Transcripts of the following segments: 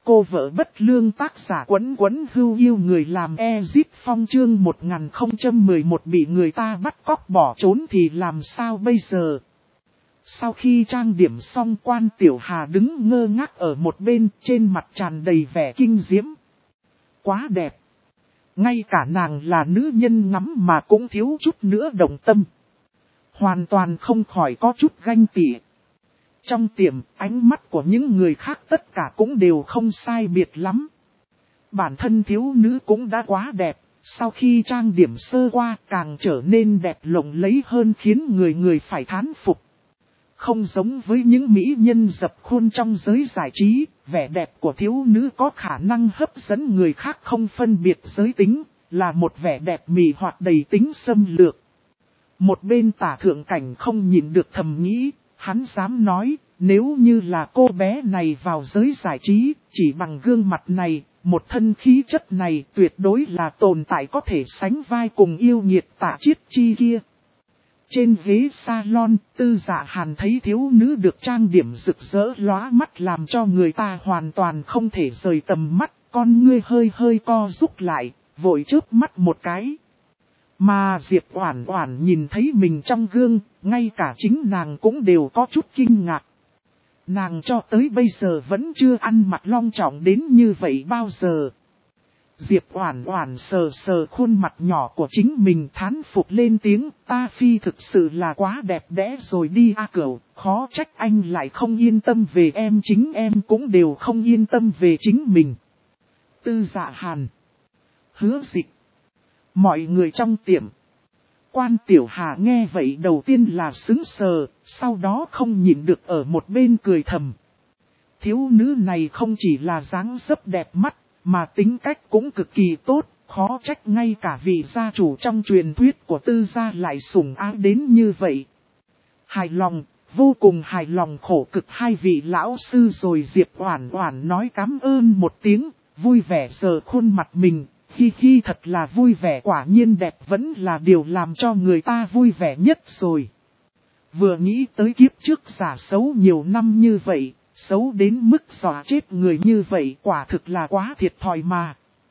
Cô vợ bất lương tác giả Quấn Quấn Hưu yêu người làm Ezip Phong chương 1011 bị người ta bắt cóc bỏ trốn thì làm sao bây giờ? Sau khi trang điểm xong, Quan Tiểu Hà đứng ngơ ngác ở một bên, trên mặt tràn đầy vẻ kinh diễm. Quá đẹp! Ngay cả nàng là nữ nhân ngắm mà cũng thiếu chút nữa động tâm. Hoàn toàn không khỏi có chút ganh tị. Trong tiệm, ánh mắt của những người khác tất cả cũng đều không sai biệt lắm. Bản thân thiếu nữ cũng đã quá đẹp, sau khi trang điểm sơ qua càng trở nên đẹp lộng lẫy hơn, khiến người người phải thán phục. Không giống với những mỹ nhân dập khuôn trong giới giải trí, vẻ đẹp của thiếu nữ có khả năng hấp dẫn người khác không phân biệt giới tính, là một vẻ đẹp mị hoặc đầy tính xâm lược. Một bên Tả Thượng Cảnh không nhịn được thầm nghĩ, hắn dám nói, nếu như là cô bé này vào giới giải trí, chỉ bằng gương mặt này, một thân khí chất này tuyệt đối là tồn tại có thể sánh vai cùng yêu nghiệt Tạ Chiết Chi kia. Trên ghế salon, Tư Dạ Hàn thấy thiếu nữ được trang điểm rực rỡ lóa mắt làm cho người ta hoàn toàn không thể rời tầm mắt, con ngươi hơi hơi co rút lại, vội chớp mắt một cái. Mà Diệp Oản Oản nhìn thấy mình trong gương, ngay cả chính nàng cũng đều có chút kinh ngạc. Nàng cho tới bây giờ vẫn chưa ăn mặc long trọng đến như vậy bao giờ. Diệp Oản Oản sờ sờ khuôn mặt nhỏ của chính mình, thán phục lên tiếng, ta phi thực sự là quá đẹp đẽ rồi đi a cửu, khó trách anh lại không yên tâm về em, chính em cũng đều không yên tâm về chính mình. Tư Dạ Hàn, Hứa Dịch, mọi người trong tiệm. Quan Tiểu Hà nghe vậy đầu tiên là sững sờ, sau đó không nhịn được ở một bên cười thầm. Thiếu nữ này không chỉ là dáng dấp đẹp mắt, mà tính cách cũng cực kỳ tốt, khó trách ngay cả vị gia chủ trong truyền thuyết của Tư gia lại sủng ái đến như vậy. Hài lòng, vô cùng hài lòng, khổ cực hai vị lão sư rồi. Diệp Oản Oản nói cảm ơn một tiếng, vui vẻ sờ khuôn mặt mình, hi hi thật là vui vẻ, quả nhiên đẹp vẫn là điều làm cho người ta vui vẻ nhất rồi. Vừa nghĩ tới kiếp trước giả xấu nhiều năm như vậy, xấu đến mức dọa chết người như vậy, quả thực là quá thiệt thòi mà.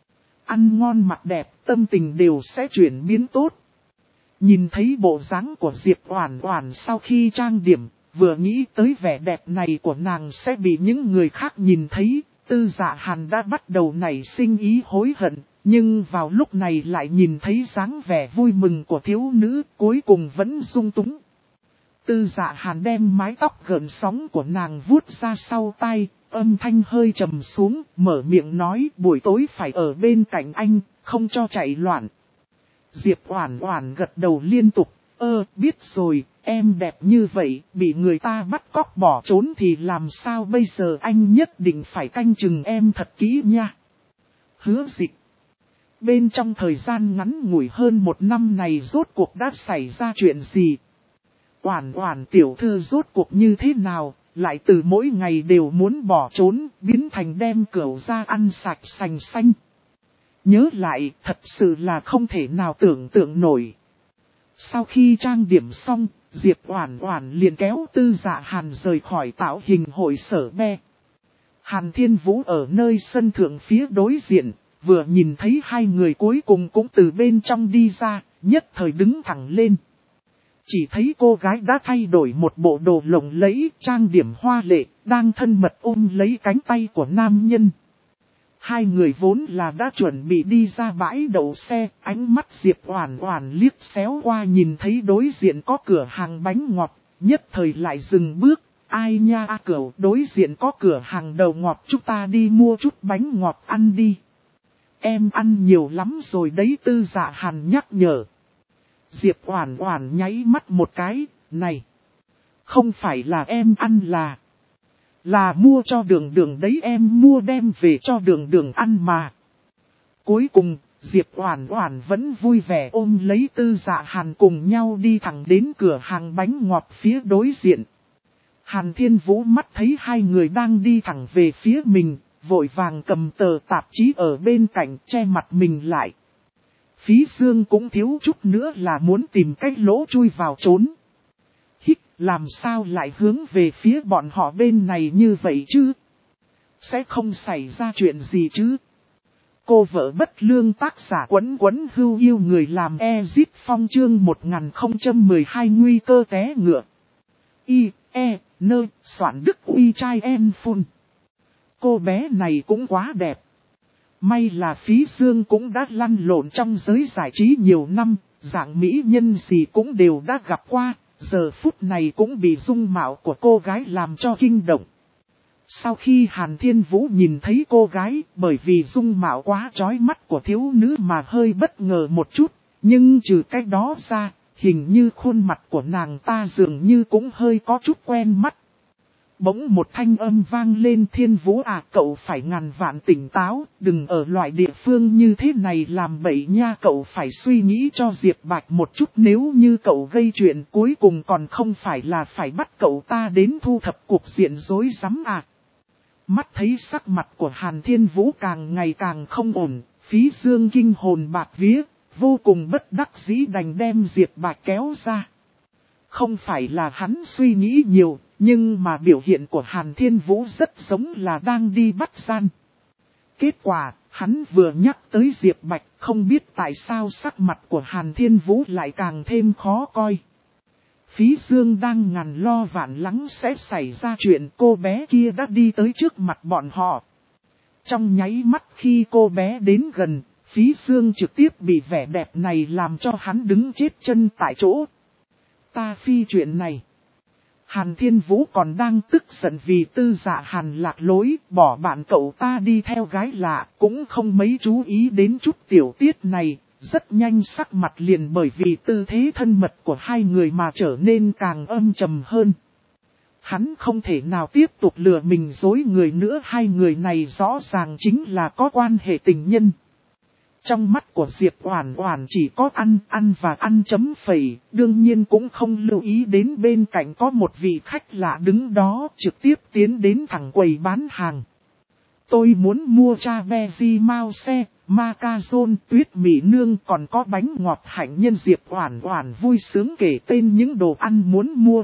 Ăn ngon mặc đẹp, tâm tình đều sẽ chuyển biến tốt. Nhìn thấy bộ dáng của Diệp Oản Oản sau khi trang điểm, vừa nghĩ tới vẻ đẹp này của nàng sẽ bị những người khác nhìn thấy, Tư Dạ Hàn đã bắt đầu nảy sinh ý hối hận, nhưng vào lúc này lại nhìn thấy dáng vẻ vui mừng của thiếu nữ, cuối cùng vẫn dung túng. Tư Dạ Hàn đem mái tóc gợn sóng của nàng vuốt ra sau tai, âm thanh hơi trầm xuống, mở miệng nói buổi tối phải ở bên cạnh anh, không cho chạy loạn. Diệp Oản Oản gật đầu liên tục, biết rồi, em đẹp như vậy, bị người ta bắt cóc bỏ trốn thì làm sao bây giờ, anh nhất định phải canh chừng em thật kỹ nha. Hứa Dịch, bên trong thời gian ngắn ngủi hơn một năm này rốt cuộc đã xảy ra chuyện gì? Oản Oản tiểu thư rốt cuộc như thế nào, lại từ mỗi ngày đều muốn bỏ trốn, biến thành đem cẩu ra ăn sạch sành xanh. Nhớ lại, thật sự là không thể nào tưởng tượng nổi. Sau khi trang điểm xong, Diệp Oản Oản liền kéo Tư Dạ Hàn rời khỏi tạo hình hội sở be. Hàn Thiên Vũ ở nơi sân thượng phía đối diện, vừa nhìn thấy hai người cuối cùng cũng từ bên trong đi ra, nhất thời đứng thẳng lên. Chỉ thấy cô gái đã thay đổi một bộ đồ lộng lẫy, trang điểm hoa lệ, đang thân mật ôm lấy cánh tay của nam nhân. Hai người vốn là đã chuẩn bị đi ra bãi đậu xe, ánh mắt Diệp Oản Oản liếc xéo qua nhìn thấy đối diện có cửa hàng bánh ngọt, nhất thời lại dừng bước. Ai nha a cẩu, đối diện có cửa hàng đầu ngọt, chúng ta đi mua chút bánh ngọt ăn đi. Em ăn nhiều lắm rồi đấy, Tư Dạ Hàn nhắc nhở. Diệp Oản Oản nháy mắt một cái, này, không phải là em ăn là mua cho Đường Đường đấy, em mua đem về cho Đường Đường ăn mà. Cuối cùng, Diệp Oản Oản vẫn vui vẻ ôm lấy Tư Dạ Hàn cùng nhau đi thẳng đến cửa hàng bánh ngọt phía đối diện. Hàn Thiên Vũ mắt thấy hai người đang đi thẳng về phía mình, vội vàng cầm tờ tạp chí ở bên cạnh che mặt mình lại. Phí Dương cũng thiếu chút nữa là muốn tìm cách lỗ chui vào trốn. Hích, làm sao lại hướng về phía bọn họ bên này như vậy chứ? sẽ không xảy ra chuyện gì chứ. Cô vợ bất lương tác giả Quấn Quấn Hưu yêu người làm Ezit Phong chương 1012 nguy cơ té ngựa. Soạn Đức Uy trai em phun. Cô bé này cũng quá đẹp. May là Phí Dương cũng đã lăn lộn trong giới giải trí nhiều năm, dạng mỹ nhân gì cũng đều đã gặp qua, giờ phút này cũng bị dung mạo của cô gái làm cho kinh động. Sau khi Hàn Thiên Vũ nhìn thấy cô gái, bởi vì dung mạo quá chói mắt của thiếu nữ mà hơi bất ngờ một chút, nhưng trừ cái đó ra, hình như khuôn mặt của nàng ta dường như cũng hơi có chút quen mắt. Bỗng một thanh âm vang lên, Thiên Vũ à, cậu phải ngàn vạn tỉnh táo, đừng ở loại địa phương như thế này làm bậy nha, cậu phải suy nghĩ cho Diệp Bạch một chút, nếu như cậu gây chuyện cuối cùng còn không phải là phải bắt cậu ta đến thu thập cuộc diện rối rắm à. Mắt thấy sắc mặt của Hàn Thiên Vũ càng ngày càng không ổn, Phí Dương kinh hồn bạt vía, vô cùng bất đắc dĩ đành đem Diệp Bạch kéo ra. Không phải là hắn suy nghĩ nhiều, nhưng mà biểu hiện của Hàn Thiên Vũ rất giống là đang đi bắt gian. Kết quả, hắn vừa nhắc tới Diệp Bạch, không biết tại sao sắc mặt của Hàn Thiên Vũ lại càng thêm khó coi. Phí Dương đang ngàn lo vạn lắng sẽ xảy ra chuyện, cô bé kia đã đi tới trước mặt bọn họ. Trong nháy mắt khi cô bé đến gần, Phí Dương trực tiếp bị vẻ đẹp này làm cho hắn đứng chết chân tại chỗ. Ta phi chuyện này. Hàn Thiên Vũ còn đang tức giận vì Tư Dạ Hàn lạc lối, bỏ bạn cậu ta đi theo gái lạ, cũng không mấy chú ý đến chút tiểu tiết này. Rất nhanh sắc mặt liền bởi vì tư thế thân mật của hai người mà trở nên càng âm trầm hơn. Hắn không thể nào tiếp tục lừa mình dối người nữa, hai người này rõ ràng chính là có quan hệ tình nhân. Trong mắt của Diệp Oản Oản chỉ có ăn và ăn chấm phẩy, đương nhiên cũng không lưu ý đến bên cạnh có một vị khách lạ đứng đó, trực tiếp tiến đến thẳng quầy bán hàng. Tôi muốn mua cha Beji Mao xe, Macazone, tuyết mì nương, còn có bánh ngọt hạnh nhân. Diệp Oản Oản vui sướng kể tên những đồ ăn muốn mua.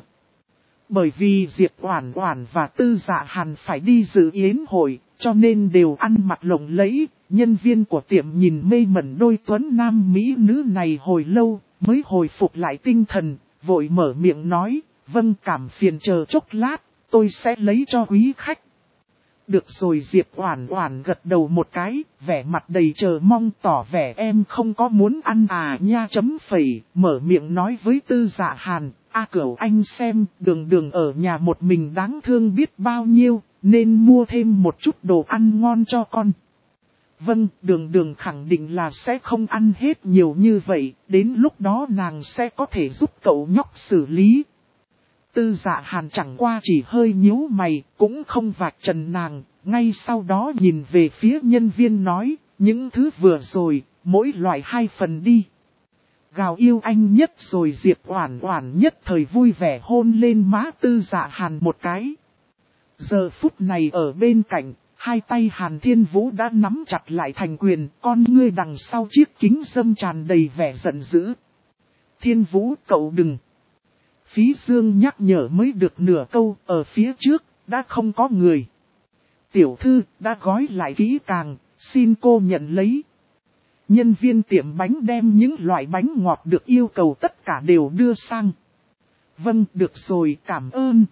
Bởi vì Diệp Oản Oản và Tư Dạ Hàn phải đi dự yến hội, cho nên đều ăn mặc lộng lẫy. Nhân viên của tiệm nhìn mê mẩn đôi tuấn nam mỹ nữ này hồi lâu, mới hồi phục lại tinh thần, vội mở miệng nói, vâng, cảm phiền chờ chốc lát, tôi sẽ lấy cho quý khách. Được rồi, Diệp Oản Oản gật đầu một cái, vẻ mặt đầy chờ mong, tỏ vẻ em không có muốn ăn à nha chấm phẩy, mở miệng nói với Tư Dạ Hàn, Cửu anh xem, Đường Đường ở nhà một mình đáng thương biết bao nhiêu, nên mua thêm một chút đồ ăn ngon cho con. Vâng, Đường Đường khẳng định là sẽ không ăn hết nhiều như vậy, đến lúc đó nàng sẽ có thể giúp cậu nhóc xử lý. Tư Dạ Hàn chẳng qua chỉ hơi nhíu mày, cũng không vạch trần nàng, ngay sau đó nhìn về phía nhân viên nói, những thứ vừa rồi, mỗi loại 2 phần đi. Gào yêu anh nhất rồi. Diệp Oản Oản nhất thời vui vẻ hôn lên má Tư Dạ Hàn một cái. Giờ phút này ở bên cạnh, hai tay Hàn Thiên Vũ đã nắm chặt lại thành quyền, con ngươi đằng sau chiếc kính râm tràn đầy vẻ giận dữ. Thiên Vũ, cậu đừng. Phí Dương nhắc nhở mới được nửa câu, ở phía trước, đã không có người. Tiểu thư, đã gói lại kỹ càng, xin cô nhận lấy. Nhân viên tiệm bánh đem những loại bánh ngọt được yêu cầu tất cả đều đưa sang. Vâng, được rồi, cảm ơn.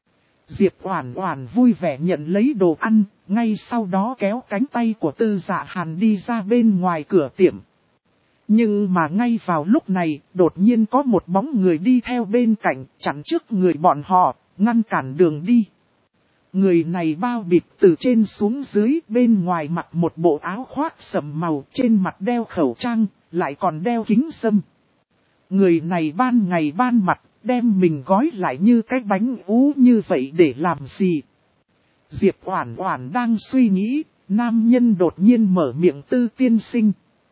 Diệp Oản Oản vui vẻ nhận lấy đồ ăn, ngay sau đó kéo cánh tay của Tư Dạ Hàn đi ra bên ngoài cửa tiệm. Nhưng mà ngay vào lúc này, đột nhiên có một bóng người đi theo bên cạnh, chắn trước người bọn họ, ngăn cản đường đi. Người này bao bịt từ trên xuống dưới, bên ngoài mặc một bộ áo khoác sẫm màu, trên mặt đeo khẩu trang, lại còn đeo kính râm. Người này ban ngày ban mặt, đem mình gói lại như cái bánh ú như vậy để làm gì? Diệp Oản Oản đang suy nghĩ, nam nhân đột nhiên mở miệng, Tư tiên sinh.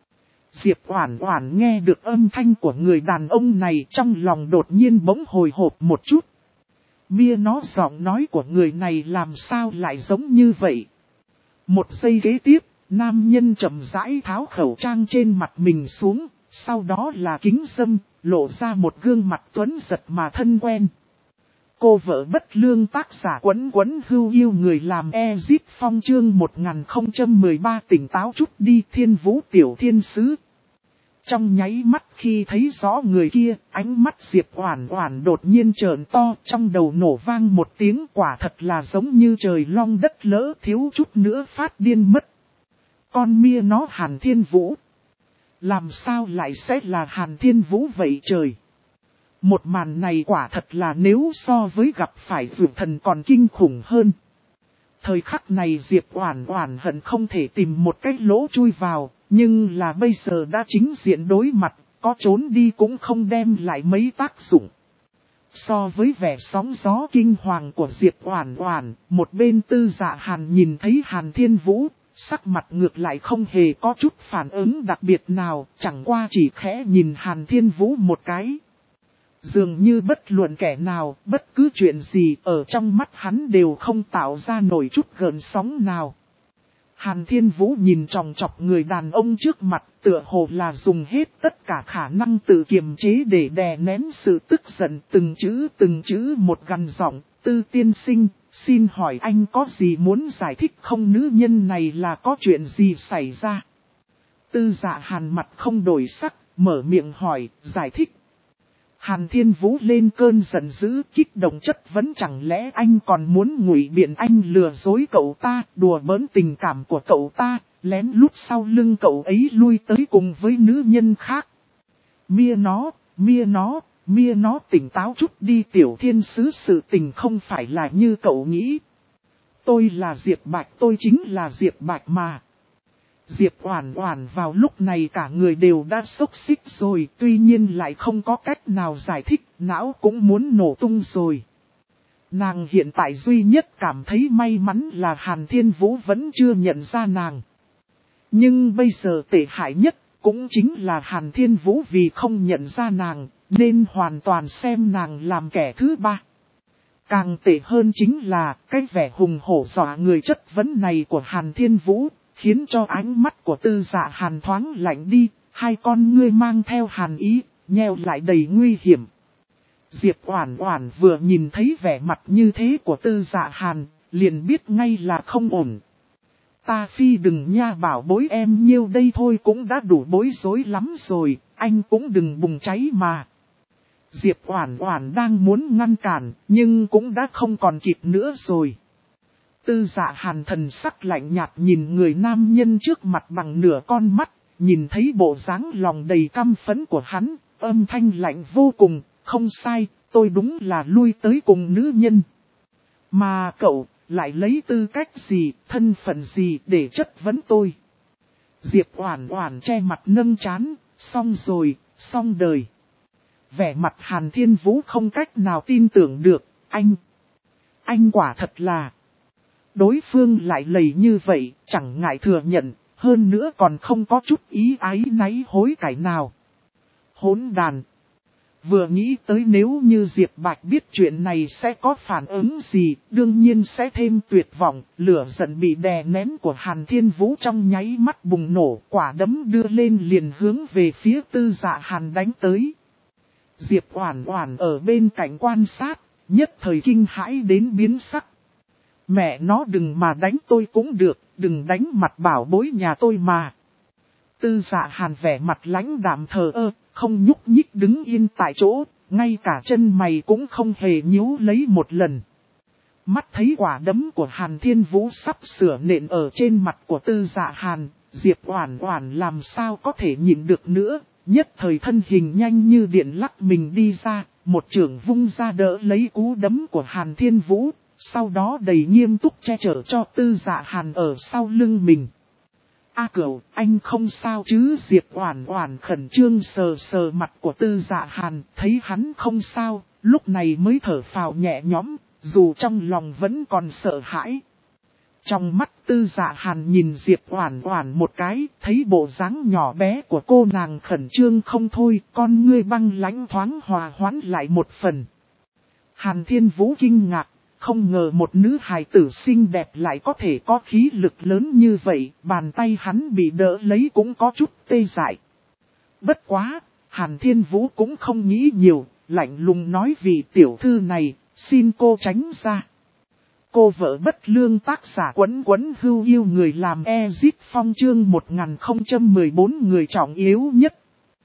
Diệp Oản Oản nghe được âm thanh của người đàn ông này, trong lòng đột nhiên bỗng hồi hộp một chút. Mia nó, giọng nói của người này làm sao lại giống như vậy? Một giây kế tiếp, nam nhân chậm rãi tháo khẩu trang trên mặt mình xuống, sau đó là kính râm, lộ ra một gương mặt tuấn giật mà thân quen. cô vợ bất lương, tác giả Quấn Quấn Hưu yêu người làm Ezip Phong chương 1013 tỉnh táo chút đi Thiên Vũ tiểu thiên sứ. Trong nháy mắt khi thấy rõ người kia, ánh mắt Diệp Oản Oản đột nhiên trợn to, trong đầu nổ vang một tiếng, quả thật là giống như trời long đất lỡ, thiếu chút nữa phát điên mất. Con mia nó Hàn Thiên Vũ. Làm sao lại sẽ là Hàn Thiên Vũ vậy trời? Một màn này quả thật là nếu so với gặp phải dược thần còn kinh khủng hơn. Thời khắc này Diệp Oản Oản hận không thể tìm một cái lỗ chui vào, nhưng là bây giờ đã chính diện đối mặt, có trốn đi cũng không đem lại mấy tác dụng. So với vẻ sóng gió kinh hoàng của Diệp Oản Oản, một bên Tư Dạ Hàn nhìn thấy Hàn Thiên Vũ, sắc mặt ngược lại không hề có chút phản ứng đặc biệt nào, chẳng qua chỉ khẽ nhìn Hàn Thiên Vũ một cái. Dường như bất luận kẻ nào, bất cứ chuyện gì ở trong mắt hắn đều không tạo ra nổi chút gợn sóng nào. Hàn Thiên Vũ nhìn chòng chọc người đàn ông trước mặt, tựa hồ là dùng hết tất cả khả năng tự kiềm chế để đè nén sự tức giận, từng chữ một gằn giọng, Tư tiên sinh, xin hỏi anh có gì muốn giải thích không, nữ nhân này là có chuyện gì xảy ra? Tư Dạ Hàn mặt không đổi sắc, mở miệng hỏi, giải thích. Hàn Thiên Vũ lên cơn giận dữ, kích động chất vấn, chẳng lẽ anh còn muốn ngụy biện anh lừa dối cậu ta, đùa bỡn tình cảm của cậu ta, lén lút sau lưng cậu ấy lui tới cùng với nữ nhân khác. Mia nó tỉnh táo chút đi tiểu thiên sứ, sự tình không phải là như cậu nghĩ. Tôi là Diệp Bạch, tôi chính là Diệp Bạch mà. Diệp Oản Oản vào lúc này cả người đều đã xốc xích rồi, tuy nhiên lại không có cách nào giải thích, não cũng muốn nổ tung rồi. Nàng hiện tại duy nhất cảm thấy may mắn là Hàn Thiên Vũ vẫn chưa nhận ra nàng. Nhưng bây giờ tệ hại nhất cũng chính là Hàn Thiên Vũ vì không nhận ra nàng, nên hoàn toàn xem nàng làm kẻ thứ ba. Càng tệ hơn chính là cái vẻ hùng hổ dọa người chất vấn này của Hàn Thiên Vũ, khiến cho ánh mắt của Tư Dạ Hàn thoáng lạnh đi, hai con ngươi mang theo hàn ý, nheo lại đầy nguy hiểm. Diệp Oản Oản vừa nhìn thấy vẻ mặt như thế của Tư Dạ Hàn, liền biết ngay là không ổn. Ta phi đừng nha, bảo bối em nhiêu đây thôi cũng đã đủ bối rối lắm rồi, anh cũng đừng bùng cháy mà. Diệp Oản Oản đang muốn ngăn cản, nhưng cũng đã không còn kịp nữa rồi. Tư Dạ Hàn thần sắc lạnh nhạt nhìn người nam nhân trước mặt bằng nửa con mắt, nhìn thấy bộ dáng lòng đầy căm phẫn của hắn, âm thanh lạnh vô cùng, không sai, tôi đúng là lui tới cùng nữ nhân. Mà cậu, lại lấy tư cách gì, thân phận gì để chất vấn tôi? Diệp Oản Oản che mặt nâng trán, xong rồi, xong đời. Vẻ mặt Hàn Thiên Vũ không cách nào tin tưởng được, anh quả thật là... Đối phương lại lầy như vậy, chẳng ngại thừa nhận, hơn nữa còn không có chút ý áy náy hối cải nào. Hỗn đàn! Vừa nghĩ tới nếu như Diệp Bạch biết chuyện này sẽ có phản ứng gì, đương nhiên sẽ thêm tuyệt vọng, lửa giận bị đè nén của Hàn Thiên Vũ trong nháy mắt bùng nổ, quả đấm đưa lên liền hướng về phía Tư Dạ Hàn đánh tới. Diệp Oản Oản ở bên cạnh quan sát, nhất thời kinh hãi đến biến sắc. Mẹ nó đừng mà đánh tôi cũng được, đừng đánh mặt bảo bối nhà tôi mà. Tư Dạ Hàn vẻ mặt lãnh đạm thờ ơ, không nhúc nhích đứng yên tại chỗ, ngay cả chân mày cũng không hề nhíu lấy một lần. Mắt thấy quả đấm của Hàn Thiên Vũ sắp sửa nện ở trên mặt của Tư Dạ Hàn, Diệp Oản Oản làm sao có thể nhịn được nữa, nhất thời thân hình nhanh như điện lắc mình đi ra, một chưởng vung ra đỡ lấy cú đấm của Hàn Thiên Vũ. Sau đó đầy nghiêm túc che chở cho Tư Dạ Hàn ở sau lưng mình. A Cửu, anh không sao chứ? Diệp Oản Oản khẩn trương sờ sờ mặt của Tư Dạ Hàn, thấy hắn không sao, lúc này mới thở phào nhẹ nhõm, dù trong lòng vẫn còn sợ hãi. Trong mắt Tư Dạ Hàn nhìn Diệp Oản Oản một cái, thấy bộ dáng nhỏ bé của cô nàng khẩn trương không thôi, con ngươi băng lãnh thoáng hòa hoãn lại một phần. Hàn Thiên Vũ kinh ngạc. Không ngờ một nữ hài tử xinh đẹp lại có thể có khí lực lớn như vậy, bàn tay hắn bị đỡ lấy cũng có chút tê dại. Bất quá, Hàn Thiên Vũ cũng không nghĩ nhiều, lạnh lùng nói vì tiểu thư này, xin cô tránh ra. Cô vợ bất lương tác giả Quấn Quấn Hưu Yêu người làm Ezit Phong chương 1014 người trọng yếu nhất.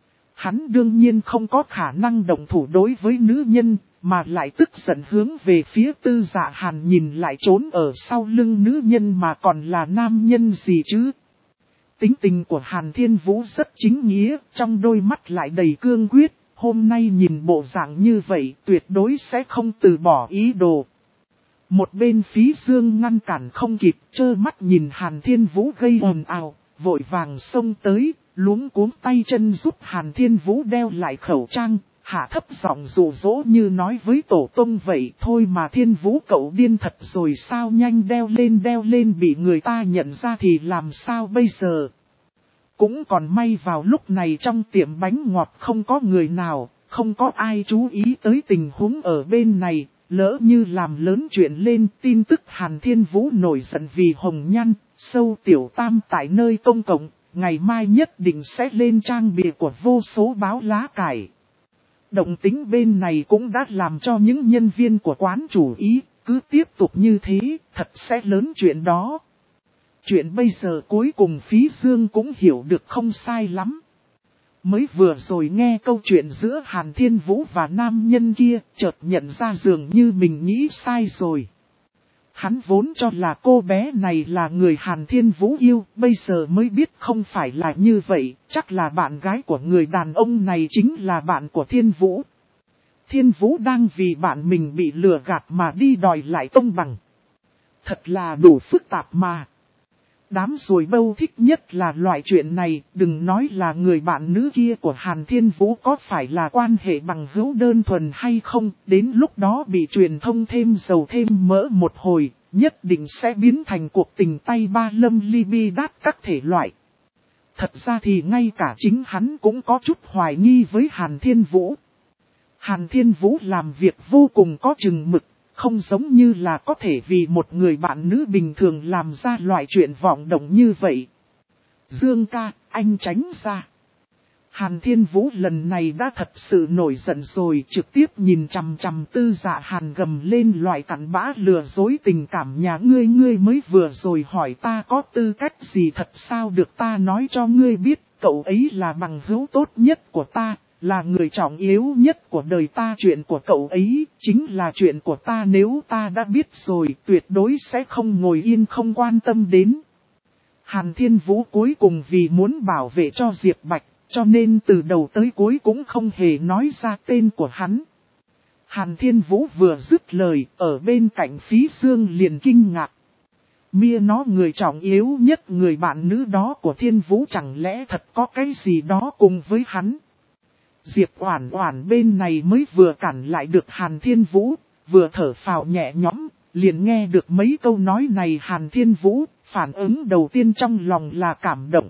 Hắn đương nhiên không có khả năng động thủ đối với nữ nhân, mà lại tức giận hướng về phía Tư Dạ Hàn nhìn lại trốn ở sau lưng nữ nhân mà còn là nam nhân gì chứ. Tính tình của Hàn Thiên Vũ rất chính nghĩa, trong đôi mắt lại đầy cương quyết, hôm nay nhìn bộ dạng như vậy tuyệt đối sẽ không từ bỏ ý đồ. Một bên Phí Dương ngăn cản không kịp, trơ mắt nhìn Hàn Thiên Vũ gây ồn ào, vội vàng xông tới, luống cuống tay chân giúp Hàn Thiên Vũ đeo lại khẩu trang, hạ thấp giọng dụ dỗ như nói với tổ tông vậy. Thôi mà Thiên Vũ cậu điên thật rồi sao, nhanh đeo lên bị người ta nhận ra thì làm sao bây giờ. Cũng còn may vào lúc này trong tiệm bánh ngọt không có người nào, không có ai chú ý tới tình huống ở bên này. Lỡ như làm lớn chuyện lên, tin tức Hàn Thiên Vũ nổi giận vì hồng nhan, sâu tiểu tam tại nơi công cộng, ngày mai nhất định sẽ lên trang bìa của vô số báo lá cải. Động tính bên này cũng đã làm cho những nhân viên của quán chủ ý, cứ tiếp tục như thế, thật sẽ lớn chuyện đó. Chuyện bây giờ cuối cùng Phí Dương cũng hiểu được không sai lắm. Mới vừa rồi nghe câu chuyện giữa Hàn Thiên Vũ và nam nhân kia, chợt nhận ra dường như mình nghĩ sai rồi. Hắn vốn cho là cô bé này là người Hàn Thiên Vũ yêu, bây giờ mới biết không phải là như vậy, chắc là bạn gái của người đàn ông này chính là bạn của Thiên Vũ. Thiên Vũ đang vì bạn mình bị lừa gạt mà đi đòi lại công bằng. Thật là đủ phức tạp mà. Đám ruồi bâu thích nhất là loại chuyện này, đừng nói là người bạn nữ kia của Hàn Thiên Vũ có phải là quan hệ bằng hữu đơn thuần hay không, đến lúc đó bị truyền thông thêm dầu thêm mỡ một hồi, nhất định sẽ biến thành cuộc tình tay ba lâm ly bi đát các thể loại. Thật ra thì ngay cả chính hắn cũng có chút hoài nghi với Hàn Thiên Vũ. Hàn Thiên Vũ làm việc vô cùng có chừng mực. Không giống như là có thể vì một người bạn nữ bình thường làm ra loại chuyện vọng động như vậy. Dương ca, anh tránh ra. Hàn Thiên Vũ lần này đã thật sự nổi giận rồi, trực tiếp nhìn chằm chằm Tư Dạ Hàn gầm lên loại cặn bã lừa dối tình cảm nhà ngươi. Ngươi mới vừa rồi hỏi ta có tư cách gì thật sao được, ta nói cho ngươi biết, cậu ấy là bằng hữu tốt nhất của ta. Là người trọng yếu nhất của đời ta, chuyện của cậu ấy chính là chuyện của ta, nếu ta đã biết rồi tuyệt đối sẽ không ngồi yên không quan tâm đến. Hàn Thiên Vũ cuối cùng vì muốn bảo vệ cho Diệp Bạch, cho nên từ đầu tới cuối cũng không hề nói ra tên của hắn. Hàn Thiên Vũ vừa dứt lời, ở bên cạnh Phí Dương liền kinh ngạc. Mia nó người trọng yếu nhất, người bạn nữ đó của Thiên Vũ chẳng lẽ thật có cái gì đó cùng với hắn. Diệp Oản Oản bên này mới vừa cản lại được Hàn Thiên Vũ, vừa thở phào nhẹ nhõm, liền nghe được mấy câu nói này. Hàn Thiên Vũ, phản ứng đầu tiên trong lòng là cảm động.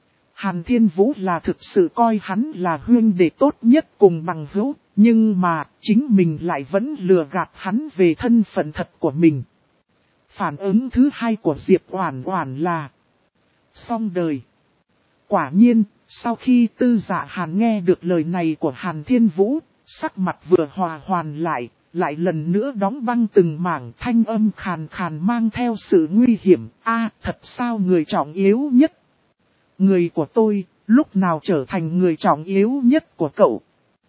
Hàn Thiên Vũ là thực sự coi hắn là huynh đệ tốt nhất cùng bằng hữu, nhưng mà chính mình lại vẫn lừa gạt hắn về thân phận thật của mình. Phản ứng thứ hai của Diệp Oản Oản là xong đời. Quả nhiên, sau khi Tư Dạ Hàn nghe được lời này của Hàn Thiên Vũ, sắc mặt vừa hòa hoàn lại lần nữa đóng băng từng mảng, thanh âm khàn khàn mang theo sự nguy hiểm. Thật sao người trọng yếu nhất? Người của tôi, lúc nào trở thành người trọng yếu nhất của cậu?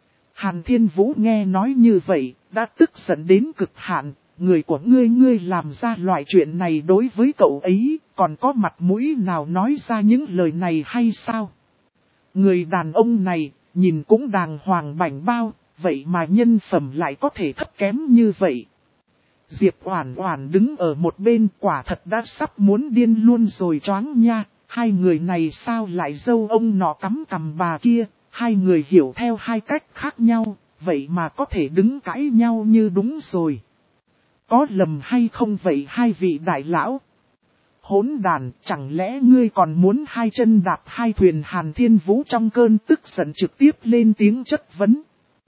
Hàn Thiên Vũ nghe nói như vậy, đã tức giận đến cực hạn. Người của ngươi làm ra loại chuyện này đối với cậu ấy, còn có mặt mũi nào nói ra những lời này hay sao? Người đàn ông này, nhìn cũng đàng hoàng bảnh bao, vậy mà nhân phẩm lại có thể thấp kém như vậy. Diệp Oản Oản đứng ở một bên, quả thật đã sắp muốn điên luôn rồi choáng nha. Hai người này sao lại dâu ông nọ cắm cằm bà kia, hai người hiểu theo hai cách khác nhau, vậy mà có thể đứng cãi nhau như đúng rồi. Có lầm hay không vậy hai vị đại lão? Hỗn đàn, chẳng lẽ ngươi còn muốn hai chân đạp hai thuyền? Hàn Thiên Vũ trong cơn tức giận trực tiếp lên tiếng chất vấn.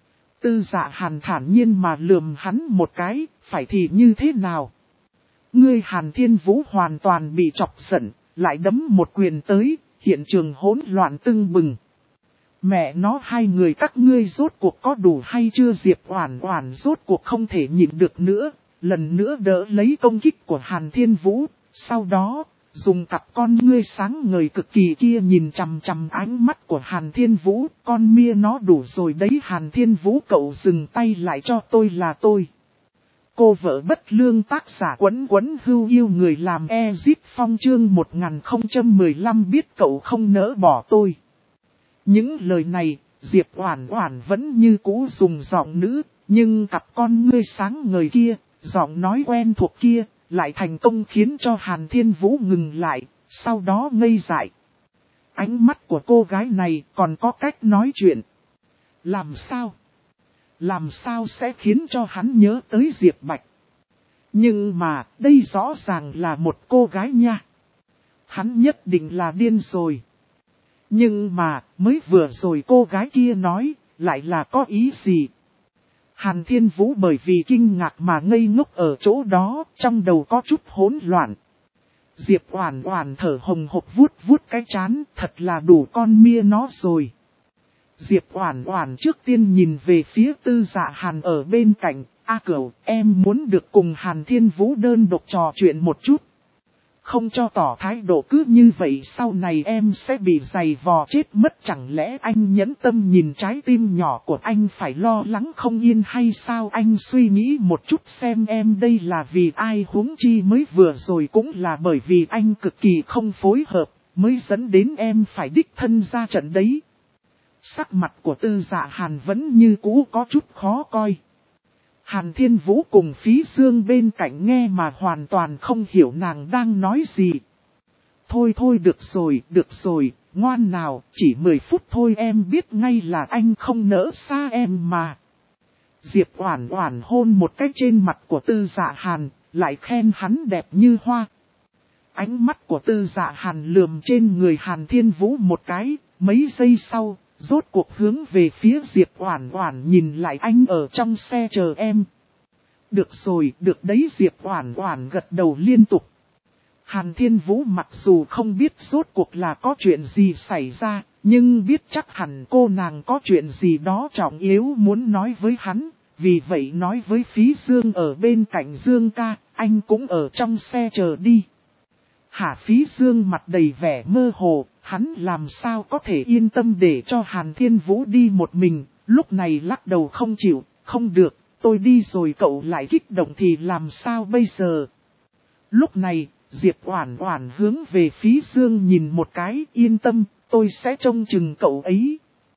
Tư Dạ Hàn thản nhiên mà lườm hắn một cái, phải thì như thế nào? Ngươi Hàn Thiên Vũ hoàn toàn bị chọc giận, lại đấm một quyền tới, hiện trường hỗn loạn tưng bừng. Mẹ nó, hai người các ngươi rốt cuộc có đủ hay chưa? Diệp Oản Oản rốt cuộc không thể nhịn được nữa, lần nữa đỡ lấy công kích của Hàn Thiên Vũ, sau đó dùng cặp con ngươi sáng ngời cực kỳ kia nhìn chằm chằm ánh mắt của Hàn Thiên Vũ. Con mia nó đủ rồi đấy Hàn Thiên Vũ, cậu dừng tay lại cho tôi là tôi. Cô vợ bất lương, tác giả Quấn Quấn Hưu Yêu người làm Ezip Phong, chương 1015 biết cậu không nỡ bỏ tôi. Những lời này, Diệp Oản Oản vẫn như cũ dùng giọng nữ, nhưng cặp con ngươi sáng ngời kia, giọng nói quen thuộc kia, lại thành công khiến cho Hàn Thiên Vũ ngừng lại, sau đó ngây dại. Ánh mắt của cô gái này còn có cách nói chuyện. Làm sao? Làm sao sẽ khiến cho hắn nhớ tới Diệp Bạch? Nhưng mà, đây rõ ràng là một cô gái nha. Hắn nhất định là điên rồi. Nhưng mà, mới vừa rồi cô gái kia nói, lại là có ý gì? Hàn Thiên Vũ bởi vì kinh ngạc mà ngây ngốc ở chỗ đó, trong đầu có chút hỗn loạn. Diệp Oản Oản thở hồng hộc vuốt vuốt cái trán, thật là đủ con mia nó rồi. Diệp Oản Oản trước tiên nhìn về phía Tư Dạ Hàn ở bên cạnh, "A Cửu, em muốn được cùng Hàn Thiên Vũ đơn độc trò chuyện một chút. Không cho tỏ thái độ cứ như vậy sau này em sẽ bị giày vò chết mất." Chẳng lẽ anh nhẫn tâm nhìn trái tim nhỏ của anh phải lo lắng không yên hay sao? Anh suy nghĩ một chút xem em đây là vì ai, huống chi mới vừa rồi cũng là bởi vì anh cực kỳ không phối hợp, mới dẫn đến em phải đích thân ra trận đấy. Sắc mặt của Tư Dạ Hàn vẫn như cũ có chút khó coi. Hàn Thiên Vũ cùng Phí Dương bên cạnh nghe mà hoàn toàn không hiểu nàng đang nói gì. Thôi thôi được rồi, ngoan nào, chỉ 10 phút thôi em biết ngay là anh không nỡ xa em mà. Diệp Oản Oản hôn một cái trên mặt của Tư Dạ Hàn, lại khen hắn đẹp như hoa. Ánh mắt của Tư Dạ Hàn lườm trên người Hàn Thiên Vũ một cái, mấy giây sau, rốt cuộc hướng về phía Diệp Oản Oản nhìn lại, anh ở trong xe chờ em. Được rồi, được đấy, Diệp Oản Oản gật đầu liên tục. Hàn Thiên Vũ mặc dù không biết rốt cuộc là có chuyện gì xảy ra, nhưng biết chắc hẳn cô nàng có chuyện gì đó trọng yếu muốn nói với hắn, vì vậy nói với Phí Dương ở bên cạnh, Dương ca, anh cũng ở trong xe chờ đi. Hả? Phí Dương mặt đầy vẻ mơ hồ, hắn làm sao có thể yên tâm để cho Hàn Thiên Vũ đi một mình, lúc này lắc đầu không chịu, không được, tôi đi rồi cậu lại kích động thì làm sao bây giờ? Lúc này, Diệp Oản Oản hướng về Phí Dương nhìn một cái, yên tâm, tôi sẽ trông chừng cậu ấy.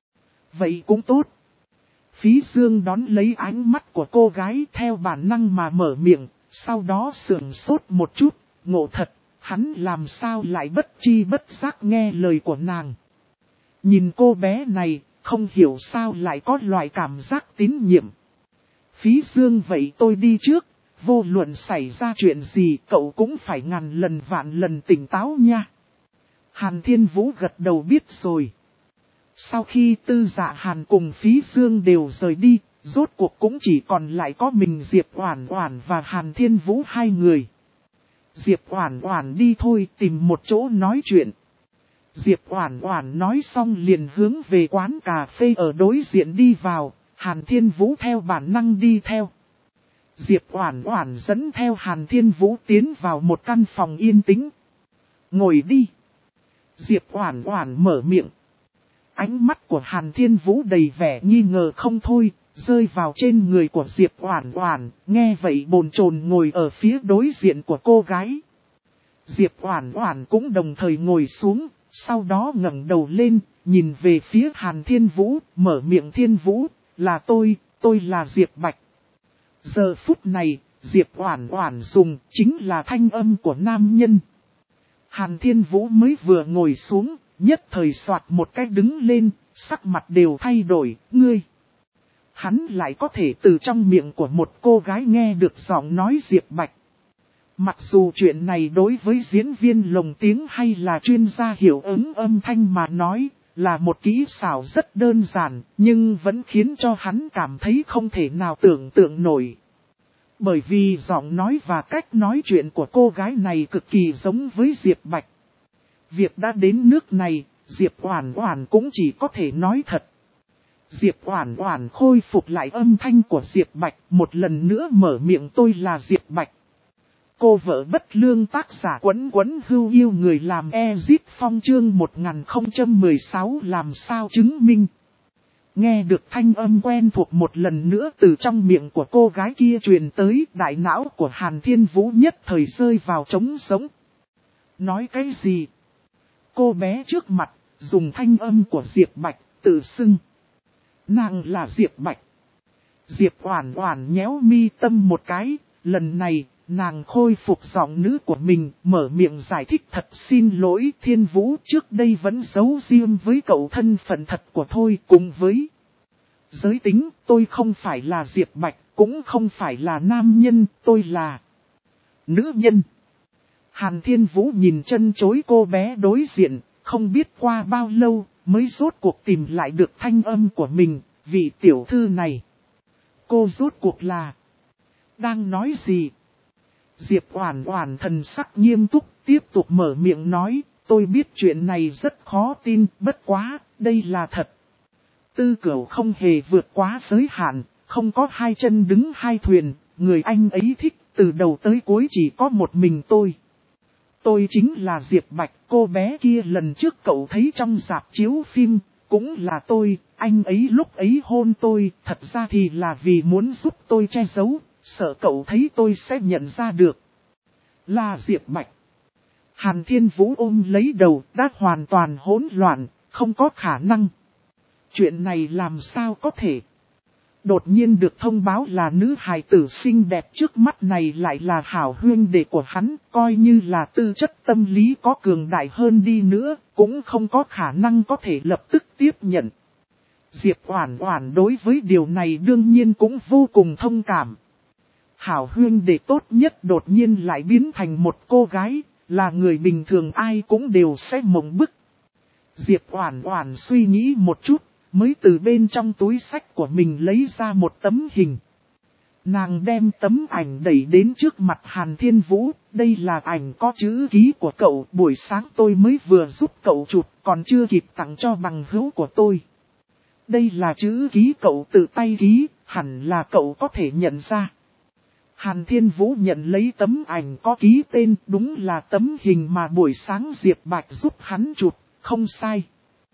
Vậy cũng tốt. Phí Dương đón lấy ánh mắt của cô gái theo bản năng mà mở miệng, sau đó sững sốt một chút, ngộ thật. Hắn làm sao lại bất chi bất giác nghe lời của nàng. Nhìn cô bé này, không hiểu sao lại có loại cảm giác tín nhiệm. Phí Dương, vậy tôi đi trước, vô luận xảy ra chuyện gì cậu cũng phải ngàn lần vạn lần tỉnh táo nha. Hàn Thiên Vũ gật đầu biết rồi. Sau khi Tư Dạ Hàn cùng Phí Dương đều rời đi, rốt cuộc cũng chỉ còn lại có mình Diệp Oản Oản và Hàn Thiên Vũ hai người. Diệp Oản Oản đi thôi, tìm một chỗ nói chuyện. Diệp Oản Oản nói xong liền hướng về quán cà phê ở đối diện đi vào, Hàn Thiên Vũ theo bản năng đi theo. Diệp Oản Oản dẫn theo Hàn Thiên Vũ tiến vào một căn phòng yên tĩnh. Ngồi đi. Diệp Oản Oản mở miệng. Ánh mắt của Hàn Thiên Vũ đầy vẻ nghi ngờ không thôi, rơi vào trên người của Diệp Oản Oản, nghe vậy bồn chồn ngồi ở phía đối diện của cô gái. Diệp Oản Oản cũng đồng thời ngồi xuống, sau đó ngẩng đầu lên, nhìn về phía Hàn Thiên Vũ, mở miệng, Thiên Vũ, là tôi là Diệp Bạch. Giờ phút này, Diệp Oản Oản dùng chính là thanh âm của nam nhân. Hàn Thiên Vũ mới vừa ngồi xuống, nhất thời soạt một cái đứng lên, sắc mặt đều thay đổi, ngươi. Hắn lại có thể từ trong miệng của một cô gái nghe được giọng nói Diệp Bạch. Mặc dù chuyện này đối với diễn viên lồng tiếng hay là chuyên gia hiệu ứng âm thanh mà nói, là một kỹ xảo rất đơn giản, nhưng vẫn khiến cho hắn cảm thấy không thể nào tưởng tượng nổi. Bởi vì giọng nói và cách nói chuyện của cô gái này cực kỳ giống với Diệp Bạch. Việc đã đến nước này, Diệp Oản Oản cũng chỉ có thể nói thật. Diệp Oản Oản khôi phục lại âm thanh của Diệp Bạch, một lần nữa mở miệng, tôi là Diệp Bạch. Cô vợ bất lương, tác giả Quấn Quấn Hưu Yêu người làm Ezit Phong, chương 1016 làm sao chứng minh. Nghe được thanh âm quen thuộc một lần nữa từ trong miệng của cô gái kia truyền tới, đại não của Hàn Thiên Vũ nhất thời rơi vào trống sống. Nói cái gì? Cô bé trước mặt, dùng thanh âm của Diệp Bạch, tự xưng. Nàng là Diệp Bạch. Diệp Oản Oản nhéo mi tâm một cái, lần này, nàng khôi phục giọng nữ của mình, mở miệng giải thích, thật xin lỗi Thiên Vũ, trước đây vẫn giấu riêng với cậu thân phận thật của tôi, cùng với giới tính, tôi không phải là Diệp Bạch, cũng không phải là nam nhân, tôi là nữ nhân. Hàn Thiên Vũ nhìn chân chối cô bé đối diện, không biết qua bao lâu, mới rốt cuộc tìm lại được thanh âm của mình, vị tiểu thư này. Cô rốt cuộc là đang nói gì? Diệp Oản Oản thần sắc nghiêm túc, tiếp tục mở miệng nói, tôi biết chuyện này rất khó tin, bất quá, đây là thật. Tư Cửu không hề vượt quá giới hạn, không có hai chân đứng hai thuyền, người anh ấy thích, từ đầu tới cuối chỉ có một mình tôi. Tôi chính là Diệp Bạch, cô bé kia lần trước cậu thấy trong rạp chiếu phim, cũng là tôi, anh ấy lúc ấy hôn tôi, thật ra thì là vì muốn giúp tôi che giấu, sợ cậu thấy tôi sẽ nhận ra được. Là Diệp Bạch. Hàn Thiên Vũ ôm lấy đầu, đã hoàn toàn hỗn loạn, không có khả năng. Chuyện này làm sao có thể? Đột nhiên được thông báo là nữ hài tử xinh đẹp trước mắt này lại là hảo huynh đệ của hắn, coi như là tư chất tâm lý có cường đại hơn đi nữa, cũng không có khả năng có thể lập tức tiếp nhận. Diệp Oản Oản đối với điều này đương nhiên cũng vô cùng thông cảm. Hảo huynh đệ tốt nhất đột nhiên lại biến thành một cô gái, là người bình thường ai cũng đều sẽ mộng bức. Diệp Oản Oản suy nghĩ một chút, mới từ bên trong túi sách của mình lấy ra một tấm hình. Nàng đem tấm ảnh đẩy đến trước mặt Hàn Thiên Vũ, đây là ảnh có chữ ký của cậu, buổi sáng tôi mới vừa giúp cậu chụp, còn chưa kịp tặng cho bằng hữu của tôi. Đây là chữ ký cậu tự tay ký, hẳn là cậu có thể nhận ra. Hàn Thiên Vũ nhận lấy tấm ảnh có ký tên, đúng là tấm hình mà buổi sáng Diệp Bạch giúp hắn chụp, không sai.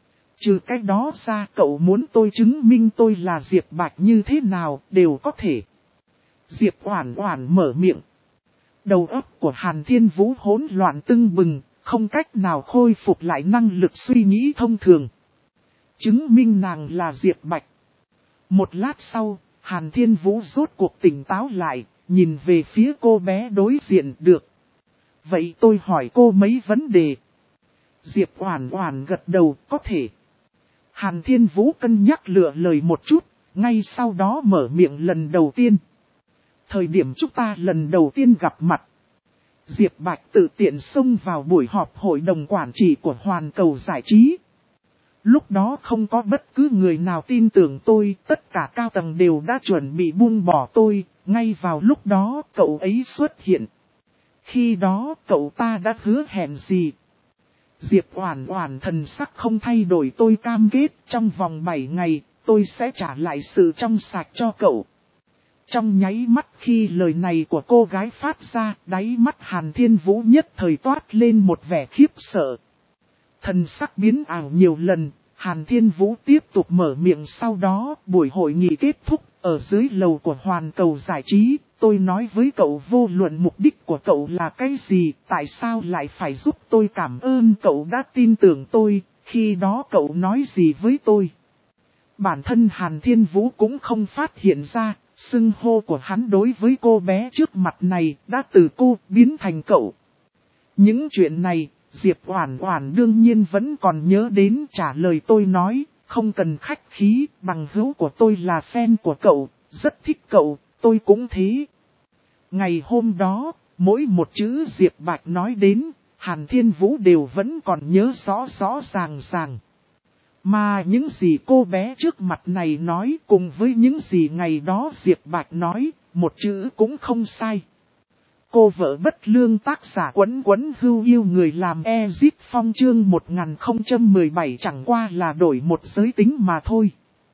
Trừ cái đó ra, cậu muốn tôi chứng minh tôi là Diệp Bạch như thế nào, đều có thể. Diệp Oản Oản mở miệng. Đầu óc của Hàn Thiên Vũ hỗn loạn tưng bừng, không cách nào khôi phục lại năng lực suy nghĩ thông thường. Chứng minh nàng là Diệp Bạch. Một lát sau, Hàn Thiên Vũ rốt cuộc tỉnh táo lại, nhìn về phía cô bé đối diện, được. Vậy tôi hỏi cô mấy vấn đề. Diệp Oản Oản gật đầu, có thể. Hàn Thiên Vũ cân nhắc lựa lời một chút, ngay sau đó mở miệng lần đầu tiên. Thời điểm chúng ta lần đầu tiên gặp mặt, Diệp Bạch tự tiện xông vào buổi họp hội đồng quản trị của Hoàn Cầu Giải trí. Lúc đó không có bất cứ người nào tin tưởng tôi, tất cả cao tầng đều đã chuẩn bị buông bỏ tôi, ngay vào lúc đó cậu ấy xuất hiện. Khi đó cậu ta đã hứa hẹn gì? Diệp Oản Oản thần sắc không thay đổi, tôi cam kết trong vòng 7 ngày, tôi sẽ trả lại sự trong sạch cho cậu. Trong nháy mắt khi lời này của cô gái phát ra, đáy mắt Hàn Thiên Vũ nhất thời toát lên một vẻ khiếp sợ. Thần sắc biến ảo nhiều lần, Hàn Thiên Vũ tiếp tục mở miệng, sau đó buổi hội nghị kết thúc, ở dưới lầu của Hoàn Cầu Giải trí, tôi nói với cậu vô luận mục đích của cậu là cái gì, tại sao lại phải giúp tôi, cảm ơn cậu đã tin tưởng tôi, khi đó cậu nói gì với tôi. Bản thân Hàn Thiên Vũ cũng không phát hiện ra, xưng hô của hắn đối với cô bé trước mặt này đã từ cô biến thành cậu. Những chuyện này, Diệp Oản Oản đương nhiên vẫn còn nhớ đến, trả lời tôi nói, không cần khách khí, bằng hữu của tôi là fan của cậu, rất thích cậu, tôi cũng thế. Ngày hôm đó, mỗi một chữ Diệp Bạch nói đến, Hàn Thiên Vũ đều vẫn còn nhớ rõ rõ ràng ràng. Mà những gì cô bé trước mặt này nói cùng với những gì ngày đó Diệp Bạch nói, một chữ cũng không sai. Cô vợ bất lương tác giả Quấn Quấn Hưu yêu người làm Ezip Phong chương 1017 chẳng qua là đổi một giới tính mà thôi.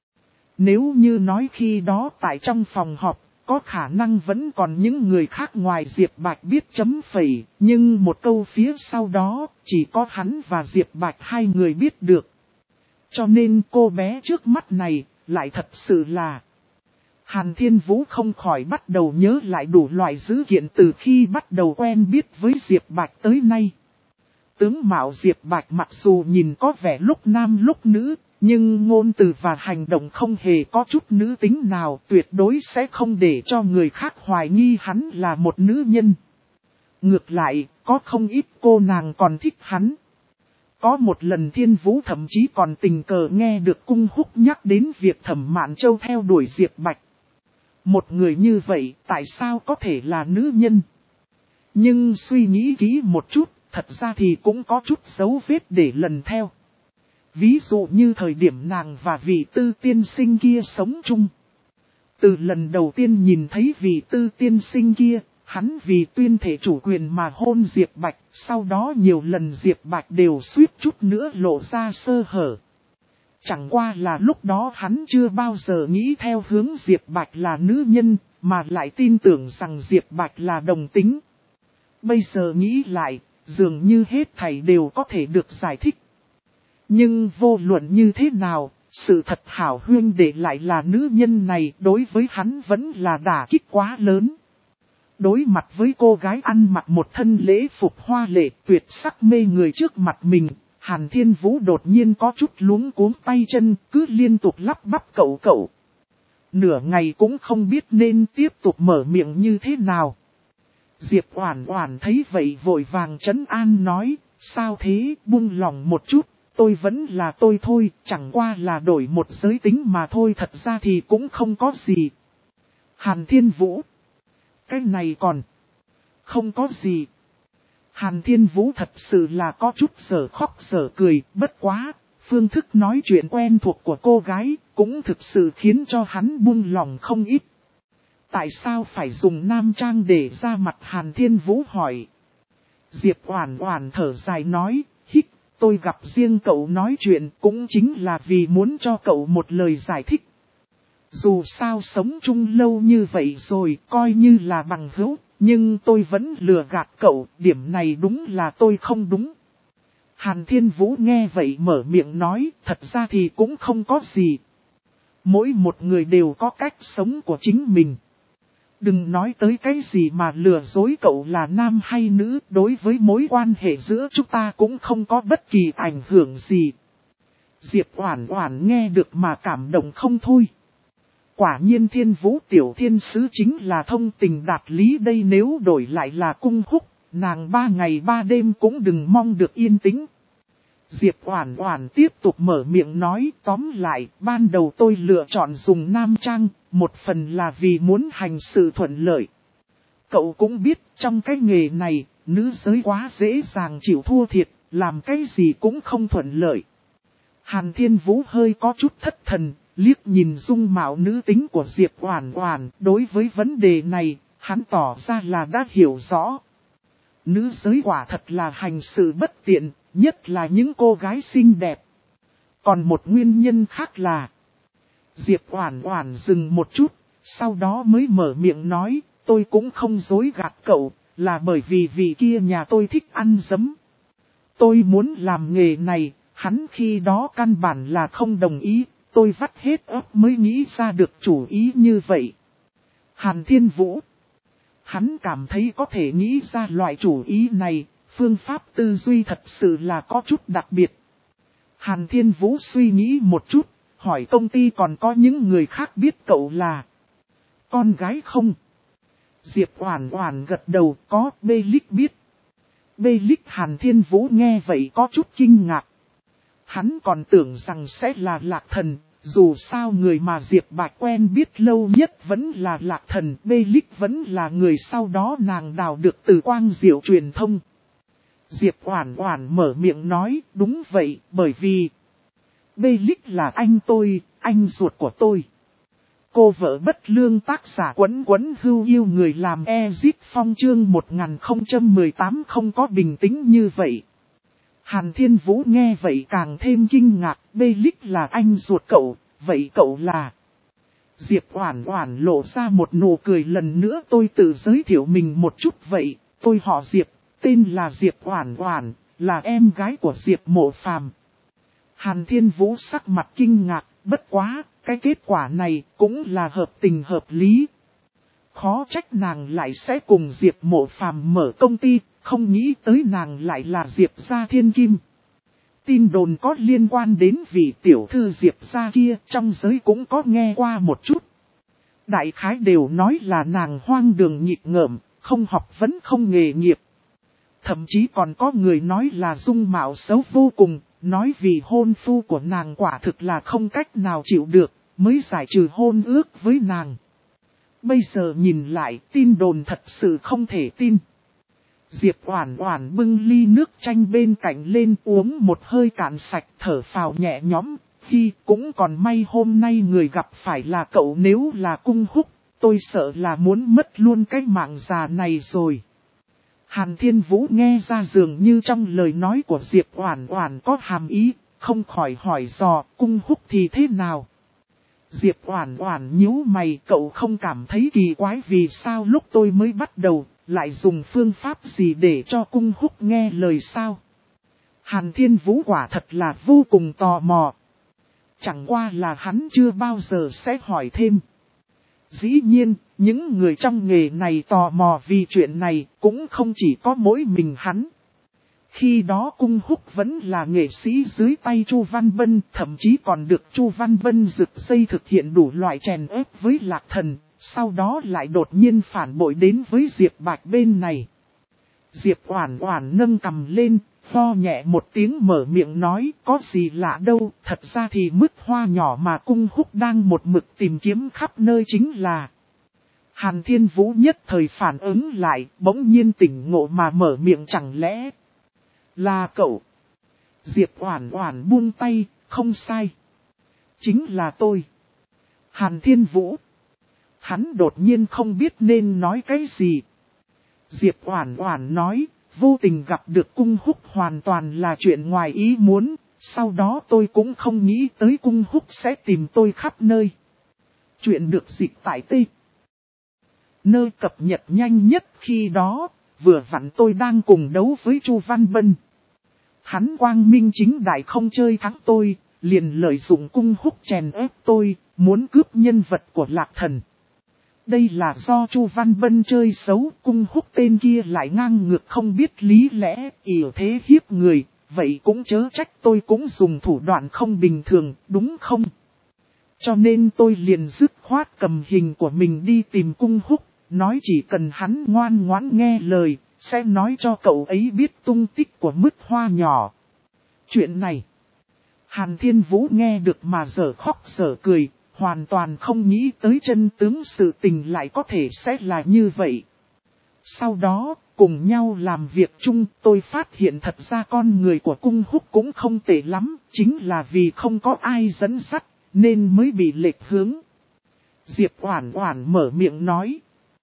Nếu như nói khi đó tại trong phòng họp, có khả năng vẫn còn những người khác ngoài Diệp Bạch biết chấm phẩy, nhưng một câu phía sau đó, chỉ có hắn và Diệp Bạch hai người biết được. Cho nên cô bé trước mắt này, lại thật sự là... Hàn Thiên Vũ không khỏi bắt đầu nhớ lại đủ loại dữ kiện từ khi bắt đầu quen biết với Diệp Bạch tới nay. Tướng mạo Diệp Bạch mặc dù nhìn có vẻ lúc nam lúc nữ, nhưng ngôn từ và hành động không hề có chút nữ tính nào, tuyệt đối sẽ không để cho người khác hoài nghi hắn là một nữ nhân. Ngược lại, có không ít cô nàng còn thích hắn. Có một lần Thiên Vũ thậm chí còn tình cờ nghe được Cung Húc nhắc đến việc Thẩm Mạn Châu theo đuổi Diệp Bạch. Một người như vậy, tại sao có thể là nữ nhân? Nhưng suy nghĩ kỹ một chút, thật ra thì cũng có chút dấu vết để lần theo. Ví dụ như thời điểm nàng và vị Tư tiên sinh kia sống chung. Từ lần đầu tiên nhìn thấy vị Tư tiên sinh kia, hắn vì tuyên thể chủ quyền mà hôn Diệp Bạch, sau đó nhiều lần Diệp Bạch đều suýt chút nữa lộ ra sơ hở. Chẳng qua là lúc đó hắn chưa bao giờ nghĩ theo hướng Diệp Bạch là nữ nhân, mà lại tin tưởng rằng Diệp Bạch là đồng tính. Bây giờ nghĩ lại, dường như hết thảy đều có thể được giải thích. Nhưng vô luận như thế nào, sự thật hảo huyên để lại là nữ nhân này đối với hắn vẫn là đả kích quá lớn. Đối mặt với cô gái ăn mặc một thân lễ phục hoa lệ tuyệt sắc mê người trước mặt mình, Hàn Thiên Vũ đột nhiên có chút luống cuống tay chân, cứ liên tục lắp bắp cậu. Nửa ngày cũng không biết nên tiếp tục mở miệng như thế nào. Diệp Oản Oản thấy vậy vội vàng trấn an nói, sao thế, buông lòng một chút, tôi vẫn là tôi thôi, chẳng qua là đổi một giới tính mà thôi, thật ra thì cũng không có gì. Hàn Thiên Vũ, cái này còn không có gì. Hàn Thiên Vũ thật sự là có chút sở khóc sở cười, bất quá, phương thức nói chuyện quen thuộc của cô gái, cũng thực sự khiến cho hắn buông lòng không ít. Tại sao phải dùng nam trang để ra mặt? Hàn Thiên Vũ hỏi. Diệp Oản Oản thở dài nói, hít, tôi gặp riêng cậu nói chuyện cũng chính là vì muốn cho cậu một lời giải thích. Dù sao sống chung lâu như vậy rồi, coi như là bằng hữu, nhưng tôi vẫn lừa gạt cậu, điểm này đúng là tôi không đúng. Hàn Thiên Vũ nghe vậy mở miệng nói, thật ra thì cũng không có gì. Mỗi một người đều có cách sống của chính mình. Đừng nói tới cái gì mà lừa dối cậu là nam hay nữ, đối với mối quan hệ giữa chúng ta cũng không có bất kỳ ảnh hưởng gì. Diệp Oản Oản nghe được mà cảm động không thôi. Quả nhiên Thiên Vũ tiểu thiên sứ chính là thông tình đạt lý đây, nếu đổi lại là Cung Húc, nàng 3 ngày 3 đêm cũng đừng mong được yên tĩnh. Diệp Oản Oản tiếp tục mở miệng nói, tóm lại, ban đầu tôi lựa chọn dùng nam trang, một phần là vì muốn hành sự thuận lợi. Cậu cũng biết, trong cái nghề này, nữ giới quá dễ dàng chịu thua thiệt, làm cái gì cũng không thuận lợi. Hàn Thiên Vũ hơi có chút thất thần, liếc nhìn dung mạo nữ tính của Diệp Oản Oản, đối với vấn đề này, hắn tỏ ra là đã hiểu rõ. Nữ giới quả thật là hành sự bất tiện, nhất là những cô gái xinh đẹp. Còn một nguyên nhân khác là, Diệp Oản Oản dừng một chút, sau đó mới mở miệng nói, tôi cũng không dối gạt cậu, là bởi vì vị kia nhà tôi thích ăn dấm. Tôi muốn làm nghề này, hắn khi đó căn bản là không đồng ý, tôi vắt hết óc mới nghĩ ra được chủ ý như vậy. Hàn Thiên Vũ, hắn cảm thấy có thể nghĩ ra loại chủ ý này, phương pháp tư duy thật sự là có chút đặc biệt. Hàn Thiên Vũ suy nghĩ một chút, hỏi công ty còn có những người khác biết cậu là con gái không? Diệp Oản Oản gật đầu, có, Bê-Lích biết. Bê-Lích. Hàn Thiên Vũ nghe vậy có chút kinh ngạc. Hắn còn tưởng rằng sẽ là Lạc Thần, dù sao người mà Diệp Bạch quen biết lâu nhất vẫn là Lạc Thần, Bê-Lích vẫn là người sau đó nàng đào được từ Quang Diệu truyền thông. Diệp Oản Oản mở miệng nói, đúng vậy, bởi vì Bê-Lích là anh tôi, anh ruột của tôi. cô vợ bất lương, tác giả Quấn Quấn Hưu yêu người làm Ezit Phong chương 1018 không có bình tĩnh như vậy. Hàn Thiên Vũ nghe vậy càng thêm kinh ngạc, Bê-líc là anh ruột cậu, vậy cậu là... Diệp Oản Oản lộ ra một nụ cười, lần nữa tôi tự giới thiệu mình một chút vậy, tôi họ Diệp, tên là Diệp Oản Oản, là em gái của Diệp Mộ Phàm. Hàn Thiên Vũ sắc mặt kinh ngạc, bất quá, cái kết quả này cũng là hợp tình hợp lý. Khó trách nàng lại sẽ cùng Diệp Mộ Phàm mở công ty, không nghĩ tới nàng lại là Diệp gia thiên kim. Tin đồn có liên quan đến vị tiểu thư Diệp gia kia trong giới cũng có nghe qua một chút. Đại khái đều nói là nàng hoang đường nghịch ngợm, không học vấn không nghề nghiệp. Thậm chí còn có người nói là dung mạo xấu vô cùng, nói vì hôn phu của nàng quả thực là không cách nào chịu được, mới giải trừ hôn ước với nàng. Bây giờ nhìn lại, tin đồn thật sự không thể tin. Diệp Oản Oản bưng ly nước chanh bên cạnh lên uống một hơi cạn sạch, thở phào nhẹ nhõm, cũng còn may hôm nay người gặp phải là cậu, nếu là Cung Húc, tôi sợ là muốn mất luôn cái mạng già này rồi. Hàn Thiên Vũ nghe ra dường như trong lời nói của Diệp Oản Oản có hàm ý, không khỏi hỏi dò, Cung Húc thì thế nào? Diệp Oản Oản nhíu mày, cậu không cảm thấy kỳ quái vì sao lúc tôi mới bắt đầu, lại dùng phương pháp gì để cho Cung Húc nghe lời sao? Hàn Thiên Vũ quả thật là vô cùng tò mò. Chẳng qua là hắn chưa bao giờ sẽ hỏi thêm. Dĩ nhiên, những người trong nghề này tò mò vì chuyện này cũng không chỉ có mỗi mình hắn. Khi đó Cung Húc vẫn là nghệ sĩ dưới tay Chu Văn Bân, thậm chí còn được Chu Văn Bân rực dây thực hiện đủ loại chèn ép với Lạc Thần, sau đó lại đột nhiên phản bội đến với Diệp Bạch bên này. Diệp Oản Oản nâng cằm lên, ho nhẹ một tiếng mở miệng nói, có gì lạ đâu, thật ra thì mứt hoa nhỏ mà Cung Húc đang một mực tìm kiếm khắp nơi chính là... Hàn Thiên Vũ nhất thời phản ứng lại, bỗng nhiên tỉnh ngộ mà mở miệng, chẳng lẽ là cậu? Diệp Oản Oản buông tay, không sai. Chính là tôi. Hàn Thiên Vũ. Hắn đột nhiên không biết nên nói cái gì. Diệp Oản Oản nói, vô tình gặp được Cung Húc hoàn toàn là chuyện ngoài ý muốn, sau đó tôi cũng không nghĩ tới Cung Húc sẽ tìm tôi khắp nơi. Chuyện được dịch tại T. Nơi cập nhật nhanh nhất khi đó, vừa vặn tôi đang cùng đấu với Chu Văn Bân. Hắn quang minh chính đại không chơi thắng tôi, liền lợi dụng Cung Húc chèn ép tôi, muốn cướp nhân vật của Lạc Thần. Đây là do Chu Văn Bân chơi xấu, Cung Húc tên kia lại ngang ngược không biết lý lẽ, yểu thế hiếp người, vậy cũng chớ trách tôi cũng dùng thủ đoạn không bình thường, đúng không? Cho nên tôi liền dứt khoát cầm hình của mình đi tìm Cung Húc, nói chỉ cần hắn ngoan ngoãn nghe lời, sẽ nói cho cậu ấy biết tung tích của mứt hoa nhỏ. Chuyện này, Hàn Thiên Vũ nghe được mà dở khóc dở cười, hoàn toàn không nghĩ tới chân tướng sự tình lại có thể sẽ là như vậy. Sau đó, cùng nhau làm việc chung, tôi phát hiện thật ra con người của Cung Húc cũng không tệ lắm, chính là vì không có ai dẫn dắt, nên mới bị lệch hướng. Diệp Oản Oản mở miệng nói.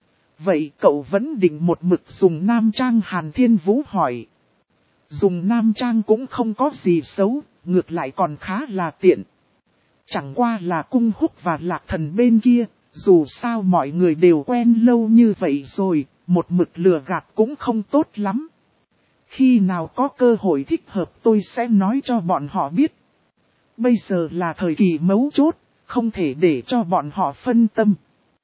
Vậy cậu vẫn định một mực dùng nam trang? Hàn Thiên Vũ hỏi. Dùng nam trang cũng không có gì xấu, ngược lại còn khá là tiện. Chẳng qua là Cung Húc và Lạc Thần bên kia, dù sao mọi người đều quen lâu như vậy rồi, một mực lừa gạt cũng không tốt lắm. Khi nào có cơ hội thích hợp tôi sẽ nói cho bọn họ biết. Bây giờ là thời kỳ mấu chốt, không thể để cho bọn họ phân tâm.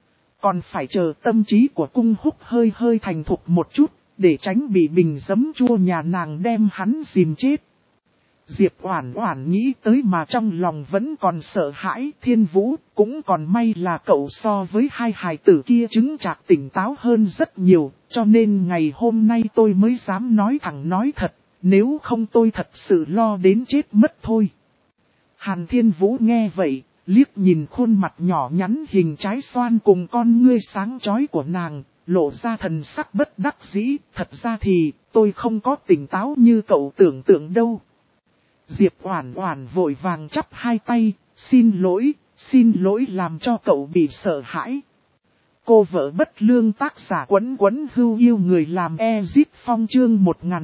Còn phải chờ tâm trí của Cung Húc hơi hơi thành thục một chút, để tránh bị bình giấm chua nhà nàng đem hắn dìm chết. Diệp Oản Oản nghĩ tới mà trong lòng vẫn còn sợ hãi. Thiên Vũ, cũng còn may là cậu so với hai hài tử kia chứng chạc tỉnh táo hơn rất nhiều, cho nên ngày hôm nay tôi mới dám nói thẳng nói thật, nếu không tôi thật sự lo đến chết mất thôi. Hàn Thiên Vũ nghe vậy, liếc nhìn khuôn mặt nhỏ nhắn hình trái xoan cùng con ngươi sáng chói của nàng, lộ ra thần sắc bất đắc dĩ. Thật ra thì, tôi không có tỉnh táo như cậu tưởng tượng đâu. Diệp Oản Oản vội vàng chắp hai tay, xin lỗi, Xin lỗi làm cho cậu bị sợ hãi. Cô vợ bất lương tác giả Quấn Quấn Hưu yêu người làm Ezip Phong chương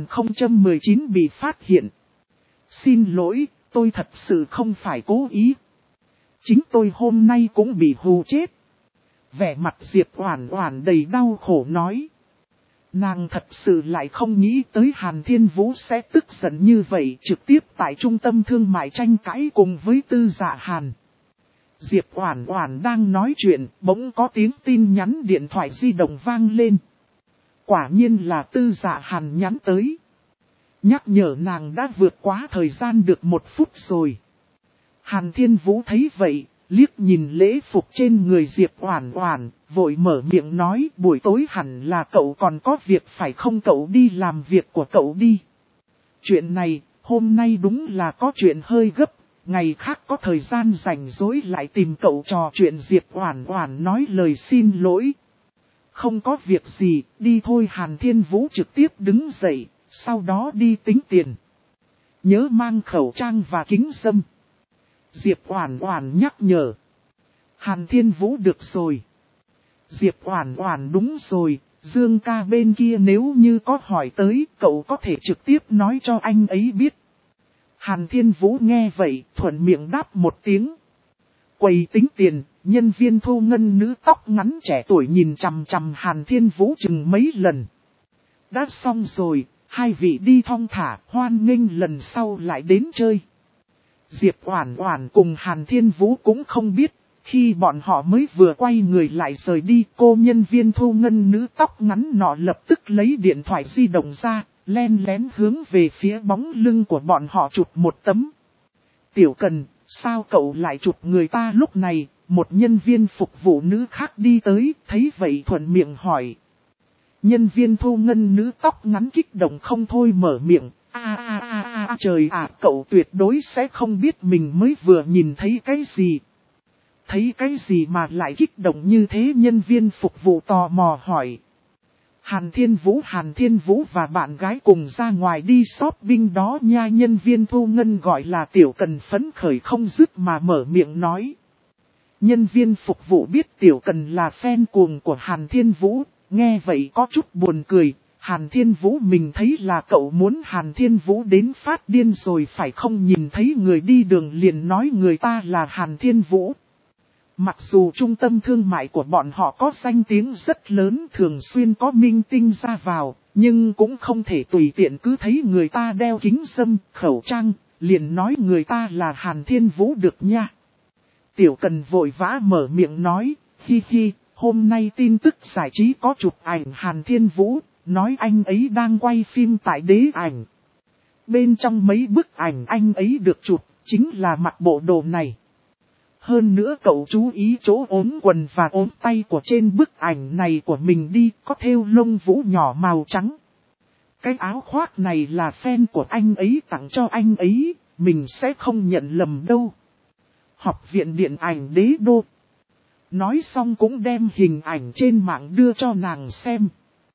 1019 bị phát hiện. Xin lỗi, tôi thật sự không phải cố ý. Chính tôi hôm nay cũng bị hù chết. Vẻ mặt Diệp Oản Oản đầy đau khổ nói. Nàng thật sự lại không nghĩ tới Hàn Thiên Vũ sẽ tức giận như vậy trực tiếp tại trung tâm thương mại tranh cãi cùng với Tư Dạ Hàn. Diệp Oản Oản đang nói chuyện, bỗng có tiếng tin nhắn điện thoại di động vang lên. Quả nhiên là Tư Dạ Hàn nhắn tới. Nhắc nhở nàng đã vượt quá thời gian được 1 phút rồi. Hàn Thiên Vũ thấy vậy, liếc nhìn lễ phục trên người Diệp Oản Oản, vội mở miệng nói buổi tối hẳn là cậu còn có việc phải không, cậu đi làm việc của cậu đi. Chuyện này, hôm nay đúng là có chuyện hơi gấp, ngày khác có thời gian rảnh rỗi lại tìm cậu trò chuyện. Diệp Oản Oản nói lời xin lỗi. Không có việc gì, đi thôi. Hàn Thiên Vũ trực tiếp đứng dậy, sau đó đi tính tiền. Nhớ mang khẩu trang và kính râm. Diệp Oản Oản nhắc nhở. Hàn Thiên Vũ được rồi. Diệp Oản Oản đúng rồi, Dương ca bên kia nếu như có hỏi tới, cậu có thể trực tiếp nói cho anh ấy biết. Hàn Thiên Vũ nghe vậy, thuận miệng đáp một tiếng. Quầy tính tiền, nhân viên thu ngân nữ tóc ngắn trẻ tuổi nhìn chằm chằm Hàn Thiên Vũ chừng mấy lần. Đã xong rồi, hai vị đi thong thả, hoan nghênh lần sau lại đến chơi. Diệp Oản Oản cùng Hàn Thiên Vũ cũng không biết, khi bọn họ mới vừa quay người lại rời đi, cô nhân viên thu ngân nữ tóc ngắn nọ lập tức lấy điện thoại di động ra, len lén hướng về phía bóng lưng của bọn họ chụp một tấm. Tiểu Cần, sao cậu lại chụp người ta? Lúc này, một nhân viên phục vụ nữ khác đi tới, thấy vậy thuận miệng hỏi. Nhân viên thu ngân nữ tóc ngắn kích động không thôi mở miệng. Trời ạ, cậu tuyệt đối sẽ không biết mình mới vừa nhìn thấy cái gì. Thấy cái gì mà lại kích động như thế? Nhân viên phục vụ tò mò hỏi. Hàn Thiên Vũ và bạn gái cùng ra ngoài đi shopping đó nha. Nhân viên thu ngân gọi là Tiểu Cần phấn khởi không dứt mà mở miệng nói. Nhân viên phục vụ biết Tiểu Cần là fan cuồng của Hàn Thiên Vũ, nghe vậy có chút buồn cười. Hàn Thiên Vũ mình thấy là cậu muốn Hàn Thiên Vũ đến phát điên rồi phải không? Nhìn thấy người đi đường liền nói người ta là Hàn Thiên Vũ. Mặc dù trung tâm thương mại của bọn họ có danh tiếng rất lớn, thường xuyên có minh tinh ra vào, nhưng cũng không thể tùy tiện cứ thấy người ta đeo kính râm, khẩu trang, liền nói người ta là Hàn Thiên Vũ được nha. Tiểu Cần vội vã mở miệng nói, hi hi, hôm nay tin tức giải trí có chụp ảnh Hàn Thiên Vũ, nói anh ấy đang quay phim tại Đế Ảnh. Bên trong mấy bức ảnh anh ấy được chụp, chính là mặc bộ đồ này. Hơn nữa cậu chú ý chỗ ốm quần và ốm tay của trên bức ảnh này của mình đi, có thêu lông vũ nhỏ màu trắng. Cái áo khoác này là fan của anh ấy tặng cho anh ấy, mình sẽ không nhận lầm đâu. Học viện điện ảnh Đế Đô. Nói xong cũng đem hình ảnh trên mạng đưa cho nàng xem.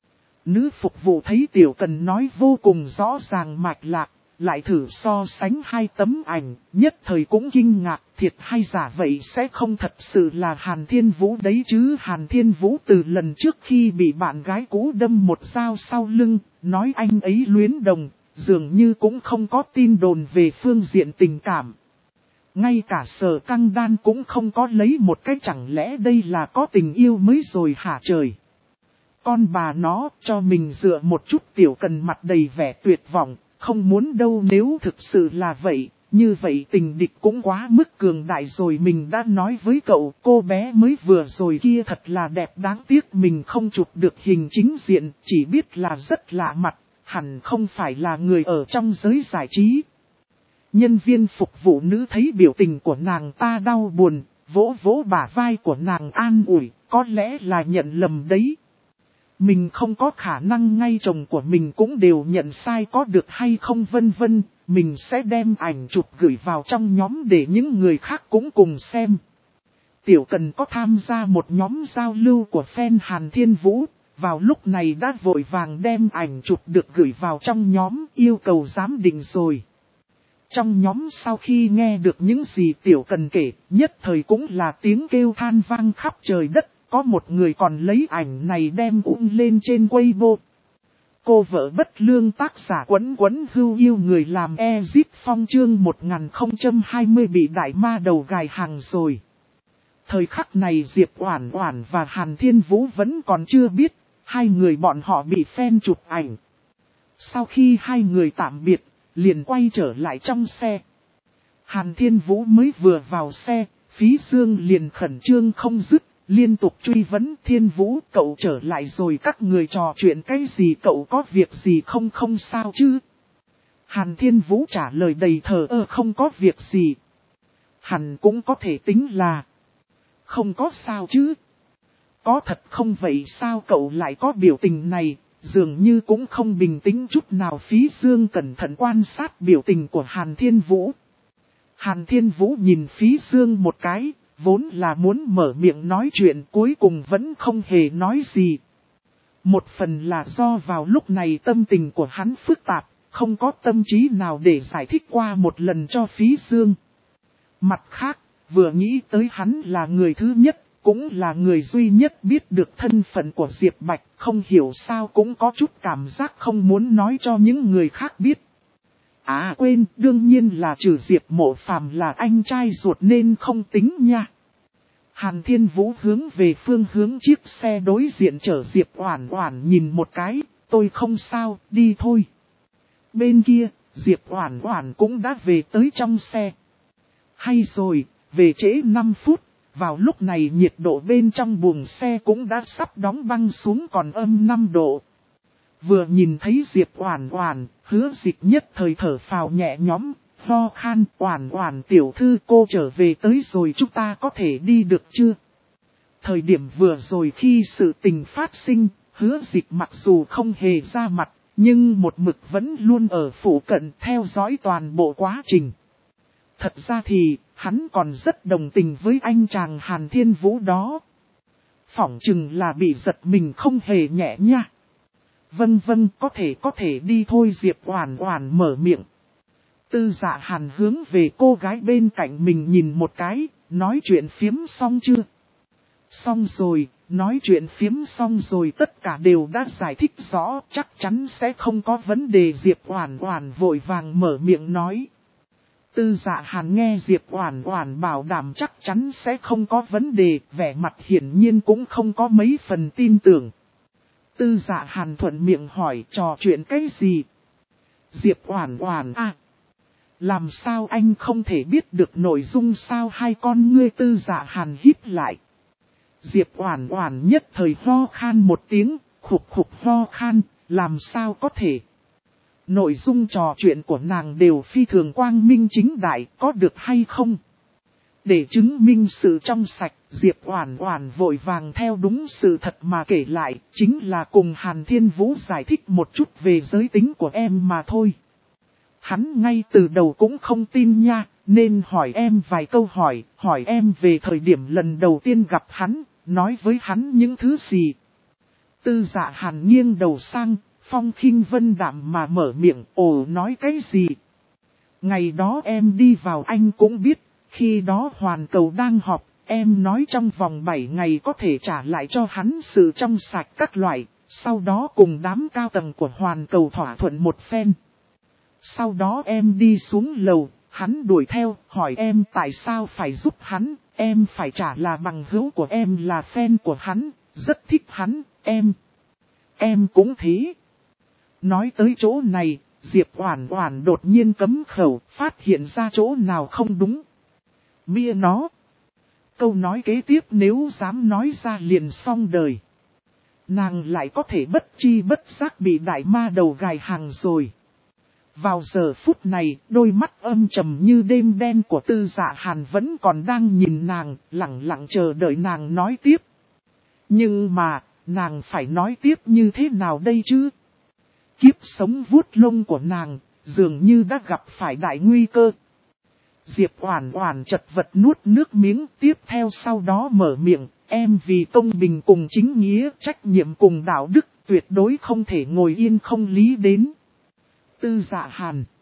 Nữ phục vụ thấy Tiểu Cần nói vô cùng rõ ràng mạch lạc, lại thử so sánh hai tấm ảnh, nhất thời cũng kinh ngạc, thiệt hay giả vậy sẽ không thật sự là Hàn Thiên Vũ đấy chứ? Hàn Thiên Vũ từ lần trước khi bị bạn gái cũ đâm một dao sau lưng, nói anh ấy luyến đồng, dường như cũng không có tin đồn về phương diện tình cảm. Ngay cả Sở Căng Đan cũng không có lấy một cái, chẳng lẽ đây là có tình yêu mới rồi hả trời? Con bà nó cho mình dựa một chút. Tiểu Cần mặt đầy vẻ tuyệt vọng, không muốn đâu. Nếu thực sự là vậy, như vậy tình địch cũng quá mức cường đại rồi. Mình đã nói với cậu, cô bé mới vừa rồi kia thật là đẹp, đáng tiếc mình không chụp được hình chính diện, chỉ biết là rất lạ mặt, hẳn không phải là người ở trong giới giải trí. Nhân viên phục vụ nữ thấy biểu tình của nàng ta đau buồn, vỗ vỗ bả vai của nàng an ủi, có lẽ là nhận lầm đấy. Mình không có khả năng ngay chồng của mình cũng đều nhận sai, có được hay không vân vân, mình sẽ đem ảnh chụp gửi vào trong nhóm để những người khác cũng cùng xem. Tiểu Cần có tham gia một nhóm giao lưu của fan Hàn Thiên Vũ, vào lúc này đã vội vàng đem ảnh chụp được gửi vào trong nhóm, yêu cầu giám định rồi. Trong nhóm sau khi nghe được những gì Tiểu Cần kể, nhất thời cũng là tiếng kêu than vang khắp trời đất, có một người còn lấy ảnh này đem lên trên Weibo. Cô vợ bất lương tác giả Quấn Quấn Hưu yêu người làm Exit Phong chương 1020 bị đại ma đầu gài hàng rồi. Thời khắc này Diệp Oản Oản và Hàn Thiên Vũ vẫn còn chưa biết, hai người bọn họ bị fan chụp ảnh. Sau khi hai người tạm biệt, liền quay trở lại trong xe. Hàn Thiên Vũ mới vừa vào xe, Phí Dương liền khẩn trương không dứt, liên tục truy vấn Thiên Vũ cậu trở lại rồi các người trò chuyện cái gì cậu có việc gì không sao chứ? Hàn Thiên Vũ trả lời đầy thờ ơ không có việc gì. Hẳn cũng có thể tính là không có sao chứ. Có thật không vậy sao cậu lại có biểu tình này, dường như cũng không bình tĩnh chút nào. Phí Dương cẩn thận quan sát biểu tình của Hàn Thiên Vũ. Hàn Thiên Vũ nhìn Phí Dương một cái, vốn là muốn mở miệng nói chuyện cuối cùng vẫn không hề nói gì. Một phần là do vào lúc này tâm tình của hắn phức tạp, không có tâm trí nào để giải thích qua một lần cho Phí Dương. Mặt khác, vừa nghĩ tới hắn là người thứ nhất, cũng là người duy nhất biết được thân phận của Diệp Bạch, không hiểu sao cũng có chút cảm giác không muốn nói cho những người khác biết. À quên, đương nhiên là trừ Diệp Mộ Phàm là anh trai ruột nên không tính nha. Hàn Thiên Vũ hướng về phương hướng chiếc xe đối diện chở Diệp Oản Oản nhìn một cái, tôi không sao, đi thôi. Bên kia, Diệp Oản Oản cũng đã về tới trong xe. Hay rồi, về trễ 5 phút, vào lúc này nhiệt độ bên trong buồng xe cũng đã sắp đóng băng xuống còn âm 5 độ. Vừa nhìn thấy Diệp Oản Oản, Hứa Dịch nhất thời thở phào nhẹ nhõm, ho khan, Oản Oản tiểu thư cô trở về tới rồi chúng ta có thể đi được chưa? Thời điểm vừa rồi khi sự tình phát sinh, Hứa Dịch mặc dù không hề ra mặt, nhưng một mực vẫn luôn ở phụ cận theo dõi toàn bộ quá trình. Thật ra thì, hắn còn rất đồng tình với anh chàng Hàn Thiên Vũ đó. Phỏng chừng là bị giật mình không hề nhẹ nha. Vâng, có thể đi thôi. Diệp Oản Oản mở miệng. Tư Dạ Hàn hướng về cô gái bên cạnh mình nhìn một cái, nói chuyện phiếm xong chưa? Xong rồi, nói chuyện phiếm xong rồi tất cả đều đã giải thích rõ, chắc chắn sẽ không có vấn đề. Diệp Oản Oản vội vàng mở miệng nói. Tư Dạ Hàn nghe Diệp Oản Oản bảo đảm chắc chắn sẽ không có vấn đề, vẻ mặt hiển nhiên cũng không có mấy phần tin tưởng. Tư Dạ Hàn thuận miệng hỏi trò chuyện cái gì? Diệp Oản Oản à? Làm sao anh không thể biết được nội dung sao? Hai con ngươi Tư Dạ Hàn hít lại. Diệp Oản Oản nhất thời ho khan một tiếng, khục ho khan, làm sao có thể? Nội dung trò chuyện của nàng đều phi thường quang minh chính đại, có được hay không? Để chứng minh sự trong sạch, Diệp Oản Oản vội vàng theo đúng sự thật mà kể lại, chính là cùng Hàn Thiên Vũ giải thích một chút về giới tính của em mà thôi. Hắn ngay từ đầu cũng không tin nha, nên hỏi em vài câu hỏi em về thời điểm lần đầu tiên gặp hắn, nói với hắn những thứ gì. Tư Dạ Hàn nghiêng đầu sang, phong khinh vân đạm mà mở miệng, ồ nói cái gì? Ngày đó em đi vào anh cũng biết, khi đó hoàn cầu đang họp, em nói trong vòng 7 ngày có thể trả lại cho hắn sự trong sạch các loại, sau đó cùng đám cao tầng của hoàn cầu thỏa thuận một phen. Sau đó em đi xuống lầu, hắn đuổi theo, hỏi em tại sao phải giúp hắn, em phải trả là bằng hữu của em là fan của hắn, rất thích hắn, em cũng thế. Nói tới chỗ này, Diệp Oản Oản đột nhiên cấm khẩu, phát hiện ra chỗ nào không đúng. Mia nó. Câu nói kế tiếp nếu dám nói ra liền xong đời. Nàng lại có thể bất chi bất giác bị đại ma đầu gài hàng rồi. Vào giờ phút này, đôi mắt âm trầm như đêm đen của Tư Dạ Hàn vẫn còn đang nhìn nàng, lặng lặng chờ đợi nàng nói tiếp. Nhưng mà, nàng phải nói tiếp như thế nào đây chứ? Kiếp sống vuốt lông của nàng, dường như đã gặp phải đại nguy cơ. Diệp Oản Oản chật vật nuốt nước miếng, tiếp theo sau đó mở miệng, em vì công bình cùng chính nghĩa, trách nhiệm cùng đạo đức, tuyệt đối không thể ngồi yên không lý đến. Tư Dạ Hàn